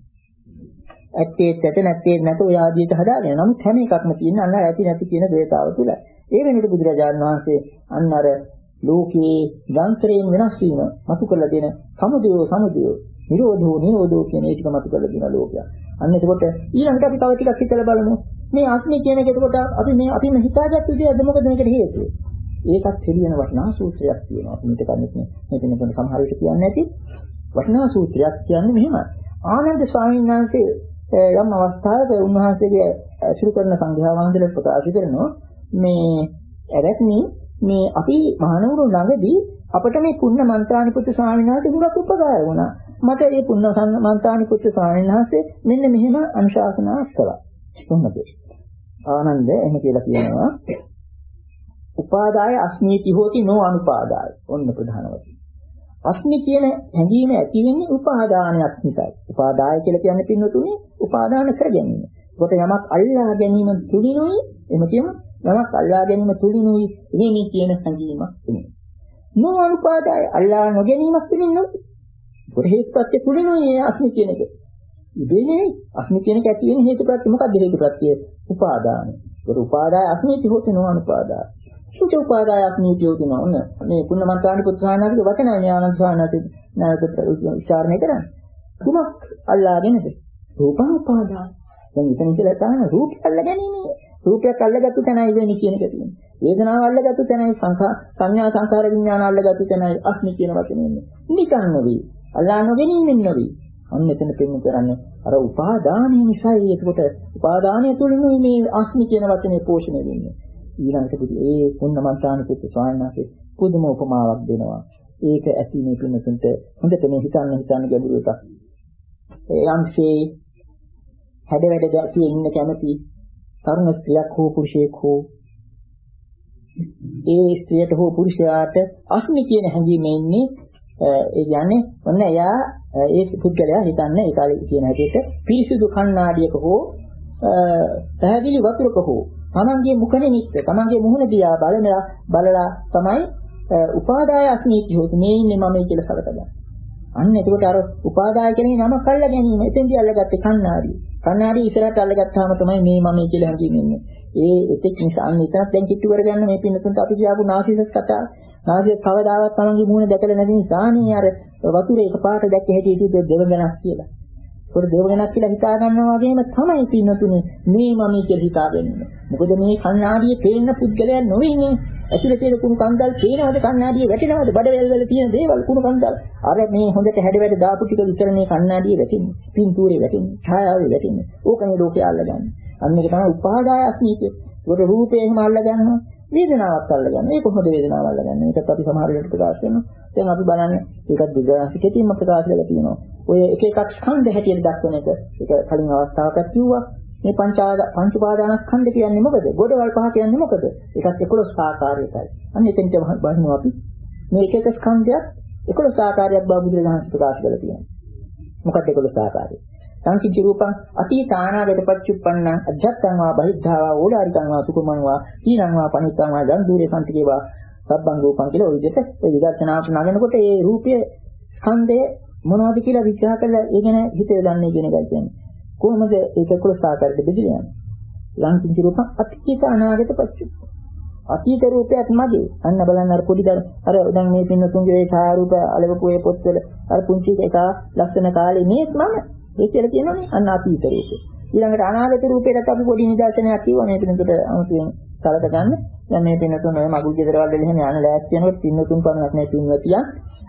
ඇත්තේ ඇත නැත්තේ නැත ඔය ආදියට හදාගෙන. නමුත් හැම එකක්ම තියෙන අන්න ඇති නැති කියන දේතාව තුල. ඒ වෙනුවට බුදුරජාණන් වහන්සේ අන්න අර ලෝකයේ යන්ත්‍රයෙන් වෙනස් වීම මතු කරලා දෙන සමුදය සමුදය නිරෝධෝ නිරෝධෝ කියන ඒ ටික මතු කරලා දෙන ලෝකය. අන්න එතකොට ඊළඟට අපි තව ටිකක් හිතලා බලමු. මේ ආත්මය කියන එක එතකොට අපි මේ අපිම හිතාගත්තු දෙයක්ද මොකද මේකට හේතුව? ඒකත් පිළිවෙන වටිනා සූත්‍රයක් තියෙනවා. අපි මෙතන කන්නේ මෙතන කොන සමහර විට කියන්නේ නැති වටිනා සූත්‍රයක් කියන්නේ මෙහෙමයි. ආනන්ද ස්වාමීන් වහන්සේ යම් අවස්ථාවක උන්වහන්සේගේ අසුරු කරන සංඝයා වහන්සේලා ප්‍රකාශ කරනවා මේ ඇරත්නි මේ අපි මහනුවර ළඟදී අපිට මේ පුන්න මන්තානිපුත්තු ස්වාමීන් වහන්සේ හුඟක් උපකාර වුණා. මට මේ පුන්න මන්තානිපුත්තු ස්වාමීන් වහන්සේ මෙන්න මෙහෙම අනුශාසනා කළා. කොහොමද? ආනන්ද එහෙම කියලා කියනවා. උපාදාය අස්මීති හෝති නෝ අනුපාදාය. ඔන්න ප්‍රධාන වචන. අස්මි කියන හැඟීම ඇති වෙන්නේ උපාදානයක් නිසායි. උපාදාය කියලා කියන්නේ පින්නතුනේ උපාදාන කර ගැනීම. ඒකට යමක් අල්ලා ගැනීම තුලිනුයි එහෙම කියමු. යමක් අල්ලා ගැනීම තුලිනුයි එන්නේ කියන හැඟීමක් එන්නේ. නෝ අනුපාදාය අල්ලා නොගැනීමක් වෙන්නේ නැහැ. හේතුපත්‍ය තුලිනුයි අස්මි කියන එක. ඉබේ නෙවෙයි අස්මි කියන එක ඇති වෙන හේතුපත්‍ය මොකක්ද හේතුපත්‍ය? උපාදාන. ඒක උපාදාය අස්මිති හොත නෝ අනුපාදාය. සුඛ උපාදාය අස්මිති හොත නෝ නේ. මේ පුන්නමන්තානි පුත්‍රාණන්ගේ වචනය ඥානන් සානති නායකට උච්චාරණය කරන්නේ. කුමක් අල්ලාගෙනද? රූපං උපාදාය. දැන් ඉතින් ඉතල තමයි රූපය අල්ලා ගැනීම. රූපයක් අල්ලගත්තු තැනයි වෙන්නේ කියන එක තියෙන්නේ. වේදනාව අල්ලගත්තු තැනයි සංඛා සංඥා සංකාර විඥාන අල්ලගත්තු තැනයි අස්මි කියන වචනේ ඉන්නේ. නිකන් නෙවෙයි. අල්ලා නොගැනීමෙන් නෙවෙයි. අන්න එතන පෙන්නු කරන්නේ අර උපාදානය නිසායි. ඒකට උපාදානය තුළින් මේ අස්මි කියන වචනේ පෝෂණය වෙන්නේ. ඊළඟට බුදු ඒ පුන්නමන්තානි පුත්තු ස්වාමීන් වහන්සේ පුදුම උපමාවක් දෙනවා. ඒක ඇති මේ පින්නතුන්ට හොඳට මේ හිතන්න හිතන්න ගැඹුරු එකක්. ඒ අංශේ හැඩ වැඩ දැකිය ඉන්න කැමති තරුණ ස්ත්‍රියක් හෝ පුරුෂයෙක් හෝ ඒ ස්ත්‍රියට හෝ පුරුෂයාට අස්මි කියන හැඟීම එන්නේ ඒ කියන්නේ ඔන්න එයා ඒ පුද්ගලයා හිතන්නේ ඒ කාලේ කියන හැටියට පිරිසිදු කණ්ණාඩියක හෝ පැහැදිලි වතුරක හෝ තමන්ගේ මුඛ නිමිත්ත තමන්ගේ මුහුණ දිහා බලලා බලලා තමයි උපාදාය අස්මීති හොතු මේ ඉන්නේ මම කියලා සලකගන්න. අන්න එතකොට අර උපාදාය කියන්නේ නම කල්ලා ගැනීම. එතෙන්දී අල්ලගත්තේ කණ්ණාඩිය. කණ්ණාඩිය ඉස්සරහට අල්ලගත්තාම තමයි මේ මම කියලා හඳුන්වන්නේ. ඒ එතෙක් නිසා අන්න එතනත් දැන් කිට්ටු කරගන්න මේ පින්නතුන්ට අපි කියපු නාසිසස් කතාව. නාසිය කවදාවත් තමන්ගේ මුහුණ දැකලා නැති නිසා නේ අර වතුරේ එකපාරට දැක්ක හැටි හිතුවේ දෙවඟනක් කියලා. ඒක දෙවඟනක් කියලා හිතා ගන්නවා වගේම තමයි පින්නතුනේ මේ මම කියලා හිතාගන්නේ. මොකද මේ කණ්ණාඩියේ පේන පුද්ගලයා නොවේනේ. ඇතුලේ තියෙන කුණු කන්දල් පේනවද කණ්ණාඩියේ වැටෙනවද බඩවැල් වල තියෙන දේවල් කුණු කන්දල්. අර මේ හොඳට හැඩ වැඩ දාපු ටික විතර මේ කණ්ණාඩියේ වැටෙන්නේ. පින්තූරේ වැටෙන්නේ. ඡායාවේ වැටෙන්නේ. ඕකනේ ලෝකේ අල්ලගන්නේ. අන්න ඒක තමයි උපාදාය අස්මීතිය. ඒකට රූපේ එහෙම අල්ලගන්නවා. වේදනාවක් අල්ලගන්න. ඒක කොහොමද වේදනාව අල්ලගන්නේ? ඒකත් අපි සමහර වෙලාවට ප්‍රකාශ කරනවා. දැන් අපි බලන්නේ ඒකත් බුද්ධාසිකේදීම ප්‍රකාශ කරලා තියෙනවා. ඔය එක එකක් ස්කන්ධ හැටියට දක්වන එක. ඒක කලින් අවස්ථාවකත් කිව්වා. මේ පංචාද පංච උපාදානස්කන්ධ කියන්නේ මොකද? ගොඩවල් පහ කියන්නේ මොකද? ඒකත් එකොළොස් ආකාරයකයි. අන්න එතෙන්ට බලනවා අපි. මේ එක එක ස්කන්ධයක් එකොළොස් ආකාරයක් බව බුදුරජාණන් ප්‍රකාශ කරලා තියෙනවා. මොකක්ද එකොළොස් ආකාරය? සංකිච්ච රූපං අතීතානාගත පච්චුප්පන්නං අජත්තං වා බහිද්ධා වා ඕලාරිකං වා සුකුමං වා ඊනං වා පනිත්තං වා දන් දුරේ සම්තිකේ වා සබ්බං රූපං කියලා ඔය විදිහට ඒ විදර්ශනාවට නගනකොට ඒ රූපයේ ස්කන්ධය මොනවද කියලා විග්‍රහ කරලා ඒ ගැන හිතේ දන්නේ කියන එකයි කියන්නේ. කොහොමද ඒක කුලස් ආකාරයට බෙදලා යන්නේ? සංකිච්ච රූපං අතීතානාගත පච්චුප්ප අතීත රූපයක් මගේ. අන්න බලන්න අර පොඩි දර අර දැන් මේ පින්නතුන්ගේ ඒ ඡායාරූප අලවපු ඒ පොත්වල අර පුංචි එක ලස්සන කාලේ මේත් මම ඒ කියලා කියනෝනේ අන්න අතීත රූපේ. ඊළඟට අනාගත රූපයකට අපි පොඩි නිදර්ශනයක් කිව්වා මේ පින්නතුට අමුතුවෙන් සලක ගන්න. දැන් මේ පින්නතුන් ඔය මගුල් ගෙදරවල එහෙම යන ලෑස්ති වෙනකොට පින්නතුන් පමණක් නේ පින්වතියන්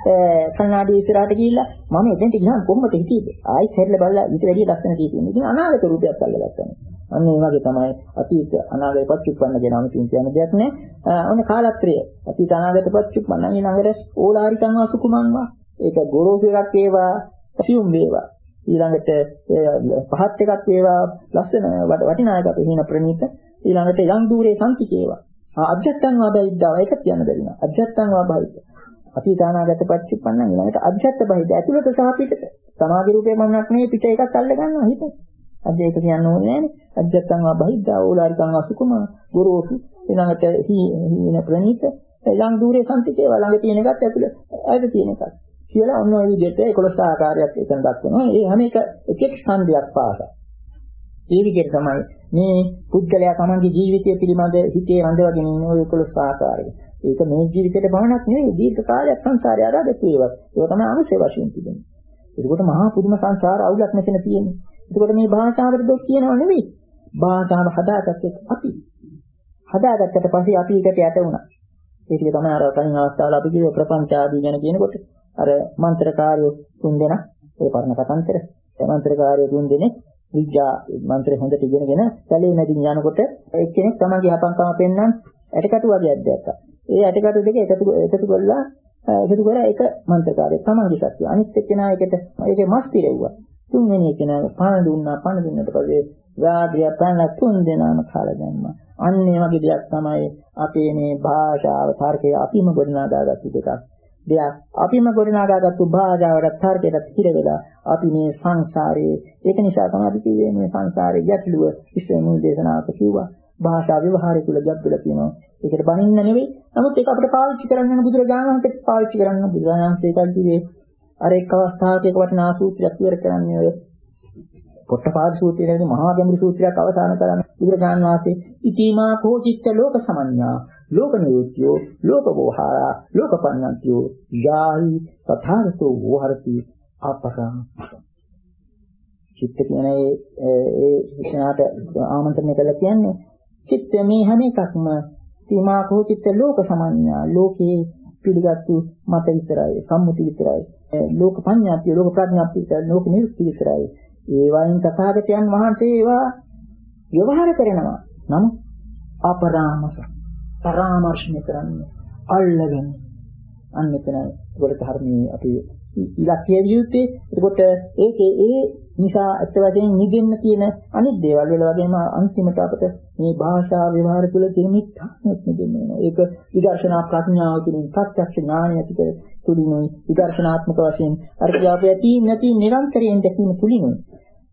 කන්නාඩි ඉස්සරහට ගිහිල්ලා මම එතෙන්ට ගියාම කොහොමද හිටියේද? ආයි හැරිලා බලලා ඊට වැඩිය ලස්සන තියෙන්නේ. ඉතින් අනාගත රූපයක් අල්ලගත්තා. අන්න ඒ වගේ තමයි අතීත අනාගත පච්චුප්පන්න කියන අමුතුවෙන් කියන දෙයක් නේ. ඔන්න කාලත්‍රය. අතීත අනාගත පච්චුප්පන්න ඊළඟට ඕලාරිකං වා සුකුමං වා. ඒක ගොරෝසු එකක් වේවා, සියුම් වේවා. ඊළඟට පහත් එකක් වේවා ලස්සන වටිනා එකක් හින ප්‍රණීත ඊළඟට යම් দূරේ සම්තිකේවා අධ්‍යත්තං වාබයිද්දාව ඒක කියන්න බැරි නා අධ්‍යත්තං වාබයිද්ද අතීතානාගත පච්චුප්පන්න ඊළඟට අධ්‍යත්ත බහිද්ද ඇතුළත සහ පිටත සමාධි රූපේ මන්නක් නෙවෙයි පිට එකක් අල්ල ගන්නවා හිත අද ඒක කියන්න ඕනේ නෑනේ අධ්‍යත්තං වාබයිද්දා ඕලාරිකං වාසුකුම ගුරුසු ඊළඟට හින ප්‍රණීත යම් දූරේ සම්තිකේවා ළඟ තියෙන එකත් ඇතුළත ඇද තියෙන එකත් කියලා ඔන්න ඔය විදිහට එකොළොස් ආකාරයක් එතන දක්වනවා. ඒ හැම එක එක එක් ස්කන්ධයක් පාසා. ඒ විදිහට තමයි මේ පුද්ගලයා තමන්ගේ ජීවිතය පිළිබඳ හිතේ රඳවගෙන ඉන්න ඔය එකොළොස් ආකාරය. ඒක මේ ජීවිතේට බවණක් නෙවෙයි දීර්ඝ කාලයක් සංසාරය ආරාධක වේවා. ඒක තමයි අවශ්‍ය වශයෙන් තිබෙන්නේ. ඒකට මහා පුදුම සංසාර අවුලක් මෙතන තියෙන්නේ. ඒකට මේ භාෂාවට දොස් කියනව නෙවෙයි. භාෂාව හදාගත්තේ අපි. හදාගත්තට පස්සේ අපි ඒකට යට වුණා. ඒක තමයි අර කලින් අවස්ථාවල අපි කිව්ව ප්‍රපංච ආදී ගැන කියනකොට අර මන්ත්‍රකාරයෝ තුන් දෙනා ඒ පරණ කතන්තර ඒ මන්ත්‍රකාරයෝ තුන් දෙනෙක් විද්‍යා මන්ත්‍රය හොඳට ඉගෙනගෙන සැලේ නැදින් යනකොට එක්කෙනෙක් තමන්ගේ හපංකම පෙන්නන් ඇටකටු වගේ දැක්කා. ඒ ඇටකටු දෙක එකතු එකතු කරලා එකතු කරලා එක මන්ත්‍රකාරයෙක් තමන්ගේ සත්‍ය අනිත් එක්කෙනා එකට ඒකේ මස් පිරෙව්වා. තුන්වෙනි එක්කෙනා පණ දුන්නා පණ දුන්නට පස්සේ වාග්ය පණ තුන් දෙනාම කාලා දැම්මා. අන්න ඒ වගේ දෙයක් තමයි අපේ මේ භාෂාව තර්කය අපිම ගොඩනගාගත්තු දෙකක්. දෙයක් අපිම ගොඩනගාගත්තු භාෂාවට තර්කයට හිර වෙලා අපි මේ සංසාරයේ ඒක නිසා තමයි අපි කිව්වේ මේ සංසාරයේ ගැටලුව ඉස්සෙල්ම දේශනාවක කිව්වා භාෂා ව්‍යවහාරය තුල ගැටලුව තියෙනවා. ඒකට බනින්න නෙවෙයි. නමුත් ඒක අපිට පාවිච්චි කරන්න යන බුදුරජාණන් වහන්සේත් පාවිච්චි කරන්න බුදුරජාණන් වහන්සේ කිව්වේ අර එක් අවස්ථාවක එක වටිනා සූත්‍රයක් ඉවර කරන්නේ ඔය පොට්ටපාද සූත්‍රයේ මහා ගැඹුරු සූත්‍රයක් අවසන් කරන බුදුරජාණන් වහන්සේ ඉතිමා කෝචිත්ත ලෝක සමඤ්ඤා ලෝක නිරුත්‍යෝ ලෝක වෝහාරා ලෝක පඤ්ඤාත්‍යෝ යායි තථාගතෝ වෝහරති අපරං චිත්ත කියන ඒ ඒ විඥාට ආමන්ත්‍රණය කළා කියන්නේ චිත්ත මේ හැම එකක්ම සීමා කෝචිත්ත ලෝක සමඤ්ඤා ලෝකේ පිළිගත්තු මත විතරයි සම්මුති විතරයි ලෝක පඤ්ඤාත්‍යෝ ලෝක ප්‍රඥාත්‍යෝ විතරයි ලෝක නිරුත්‍ය විතරයි ඒ වයින් තථාගතයන් වහන්සේ ඒවා ව්‍යවහාර කරනවා නම් අපරාමස පරාමර්ශණය කරන්නේ අල්ලගෙන අන්න එතන ඒකට ධර්මයේ අපි ඉලක්කයේ විදිහට ඒකට ඒකේ ඒ නිසා අත් වශයෙන් නිදෙන්න තියෙන අනිත් දේවල් වල වගේම අන්තිමට අපිට මේ භාෂා ව්‍යවහාර තුළ තියෙන මිත්‍යාත්මයක් නිදෙන්න වෙනවා. ඒක විදර්ශනා ප්‍රඥාව තුළින් ප්‍රත්‍යක්ෂ ඥානය ඇති කර තුලිනුයි විදර්ශනාත්මක වශයෙන් අර කියාපේ ඇති නැති නිරන්තරයෙන් දැකීම තුලිනුයි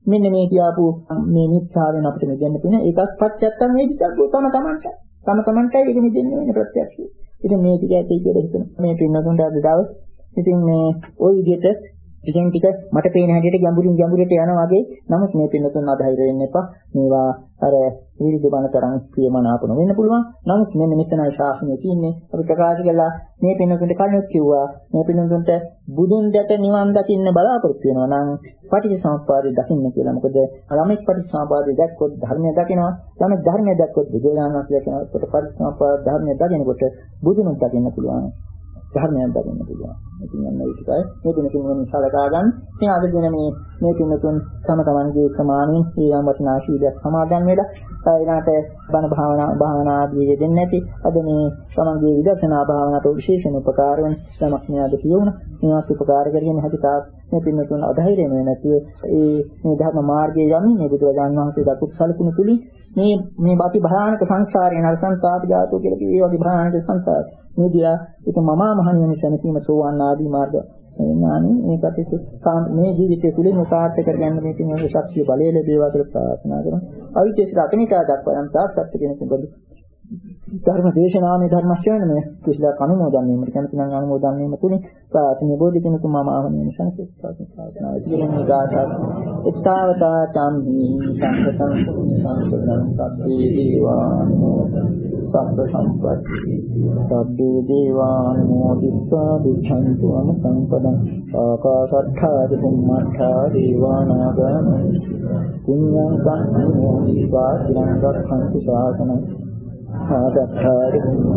මෙන්න මේ කියාපු මේ මිත්‍යාවෙන් අපිට මෙදෙන්න තියෙන ඒකත් පත්‍යත්තන් මේ විදිහට තම තමන්ට තම තමන්ටයි ඒක මෙදෙන්න වෙන ප්‍රත්‍යක්ෂය. ඉතින් මේ ටික ඇති කියලා හිතන මේ පින්නතුන්ට අද දවස් ඉතින් මේ ওই විදිහට ටිකෙන් ටික මට පේන හැටියට ගැඹුරින් ගැඹුරට යනවා වගේ. නමුත් මේ පින්නතුන් අධෛර්ය වෙන්න එපා. මේවා අර විරුද්ධ බණ තරම් ප්‍රියමනාපන වෙන්න පුළුවන්. නමුත් මෙන්න මෙතනයි ශාසනය තියෙන්නේ. අපි ප්‍රකාශ කළා මේ පින්නතුන්ට කලින් කිව්වා මේ පින්නතුන්ට බුදුන් දැක නිවන් දකින්න බලාපොරොත්තු වෙනවා නම් පටිච්චසමුප්පාදය දකින්න කියලා. මොකද ළමෙක් පටිච්චසමුප්පාදය දැක්කොත් ධර්මය දකිනවා. ළමෙක් ධර්මය දැක්කොත් බුදුරජාණන් වහන්සේ දකිනවා. ඒකට පටිච්චසමුප්පාද ධර්මය දකිනකොට බුදුනුත් දකින්න පුළුවන්. ධර්මයක් දකින්න පුළුවන්. ඉතින් අන්න ඒකයි මේ දිනකින් මොන සලකා ගන්න. ඉතින් අද දින මේ මේ තුනතුන් තම තමන්ගේ ප්‍රමාණයෙන් ඊළඟ වටිනා ශීලයක් සමාදන් වෙලා ඊළඟට බණ භාවනා භාවනා ආදී දෙන්නේ නැති අද මේ තමන්ගේ විදර්ශනා භාවනාවට විශේෂම උපකාර වෙන ළමක් මේ අද කියුණා. මේවත් උපකාර කරගෙන හැදිකාත් මේ පින්නතුන් අධෛර්ය වෙන්නේ නැතුව ඒ මේ ධර්ම මාර්ගයේ යමින් මේ බුදුරජාණන් වහන්සේ දක්වපු සලකුණු තුලින් මේ මේ බාති භයානක සංසාරේ නරසංතාප ජාතෝ කියලා කිව්වේ ඒ වගේ භයානක සංසාර මේ දියා ඒක මමා මහණෙනි සැනසීම සෝවාන් ආදී මාර්ග ඥානෙ මේකට මේ ජීවිතය තුළින් උසාර්ථක කරගන්න මේ තියෙන ශක්තිය බලය ලැබේවා කියලා ප්‍රාර්ථනා කරනවා. අවිචේසිත අකනිකා දක්වන තාක්ෂත් කෙනෙකු බඳු ධර්ම දේශනාමේ ධර්ම ශ්‍රවණය කිසිලා කනුමෝදන් වීමට කැමති නම් අනුමෝදන් වීම තුලින් ප්‍රාර්ථනා බෝධි කෙනෙකු මම ආවන්නේ සංකේතයෙන් ප්‍රාර්ථනා ඉදිරියෙන් ගාථා එක්තාවතා චම්හි සංකතං සංකතං සබ්බේ දේවානුමෝදන් සබ්බ සම්පatti සබ්බේ දේවානුමෝදිत्वा දුක්ඛන්තු අනුසම්පදං ආකාශත්ථා චුම්මත්ථා දේවානාගම පුඤ්ඤං කම්මෝදිत्वा චිරං රක්ඛන්තු ශාසනං ආදත්තාරි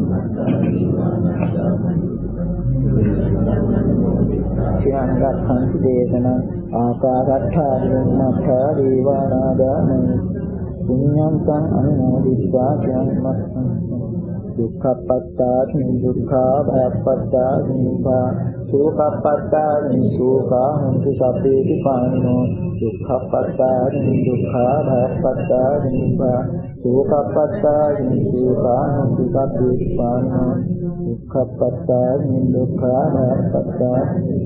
සියංගක්ඛන්ති දේශනං ආකාරත්ථාරි මත්ථා දේවානාගාමං පුඤ්ඤං සං අනුමෝදිत्वा චිරං දුක්ඛප්පත්තානි දුක්ඛා භයප්පත්තානි භා සෝකප්පත්තානි සෝකා හොන්තු සබ්බේති පානිනෝ දුක්ඛප්පත්තානි දුක්ඛා භයප්පත්තානි භා සෝකප්පත්තානි සෝකා හොන්තු සබ්බේති පානිනෝ දුක්ඛප්පත්තානි දුක්ඛා භයප්පත්තානි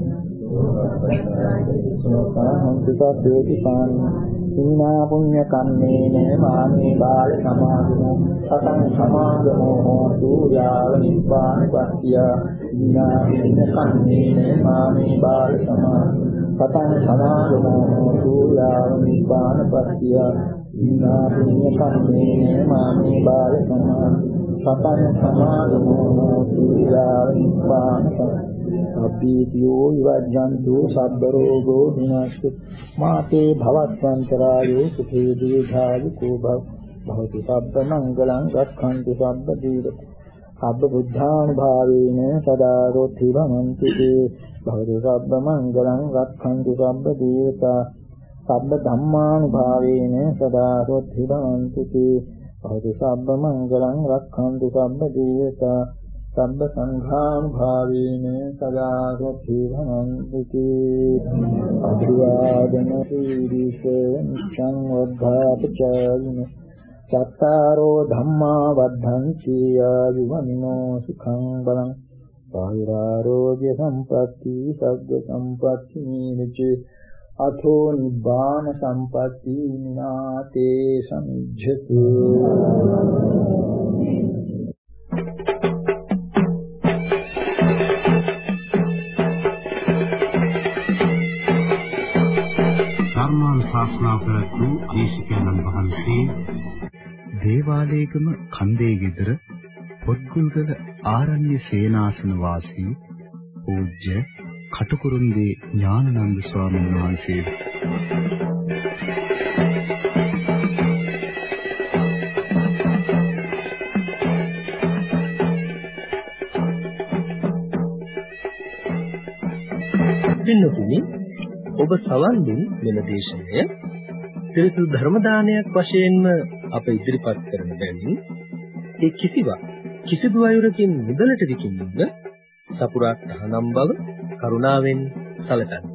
සෝකා හොන්තු සබ්බේති පානිනෝ ඉන්නා පුඤ්ඤ කම්මේන මාමේ බාල සමාධිනෝ සතං සමාගමෝ හෝතු යාව නිපාන පත්‍ය ඉන්නා පුඤ්ඤ කම්මේන මාමේ බාල සමාධි සතං සමාගමෝ හෝතු යාව නිපාන පත්‍ය ඉන්නා පුඤ්ඤ කම්මේන මාමේ බාල සමාධි සතං සමාගමෝ හෝතු යාව නිපාන පත්‍ය අභීතියෝ විවජ්ජන්තු සබ්බ රෝගෝ විනාශු මාතේ භවත්වන්තරායෝ සුඛේ දීඝායු කෝ භව භවති සබ්බ මංගලං රක්ඛන්තු සබ්බ දීරත සබ්බ බුද්ධානුභාවේන සදා රොත්ති භවන්ති තේ භවති සබ්බ මංගලං රක්ඛන්තු සබ්බ දීරත සබ්බ ධම්මානුභාවේන සදා රොත්ති භවන්ති තේ භවති සබ්බ මංගලං රක්ඛන්තු සබ්බ දීරත සබ්බ සංඝානුභාවේන සදා සොත්ති භවන්ති අභිවාදන සීරිස නිච්ඡං වද්ධාපචායින චත්තාරෝ ධම්මා වද්ධන්ති ආයුවනිනෝ සුඛං බලං ආයුරාෝග්‍ය සම්පatti සග්ග සම්පatti නිච්ච අතෝ නිබ්බාන සම්පatti නාතේ සමිජ්ජතු ශාස්ත්‍රා ප්‍රතු දේශකයන්න් වහන්සේ දේවාලයේගම කන්දේ ගෙදර පොත්ගුල්ගල ආරණ්‍ය සේනාසන වාසී පූජ්‍ය කටුකුරුන්දී ඥානানন্দ ස්වාමීන් වහන්සේ පින්නතුනි ඔබ සවන් දුන් මෙම දේශනය ත්‍රිසු ධර්ම දානයක් වශයෙන්ම අප ඉදිරිපත් කරන බැවින් ඒ කිසිවක් කිසිදු අයුරකින් මුදලට විකිණීම සපුරා තහනම් බව කරුණාවෙන් සැලකන්න.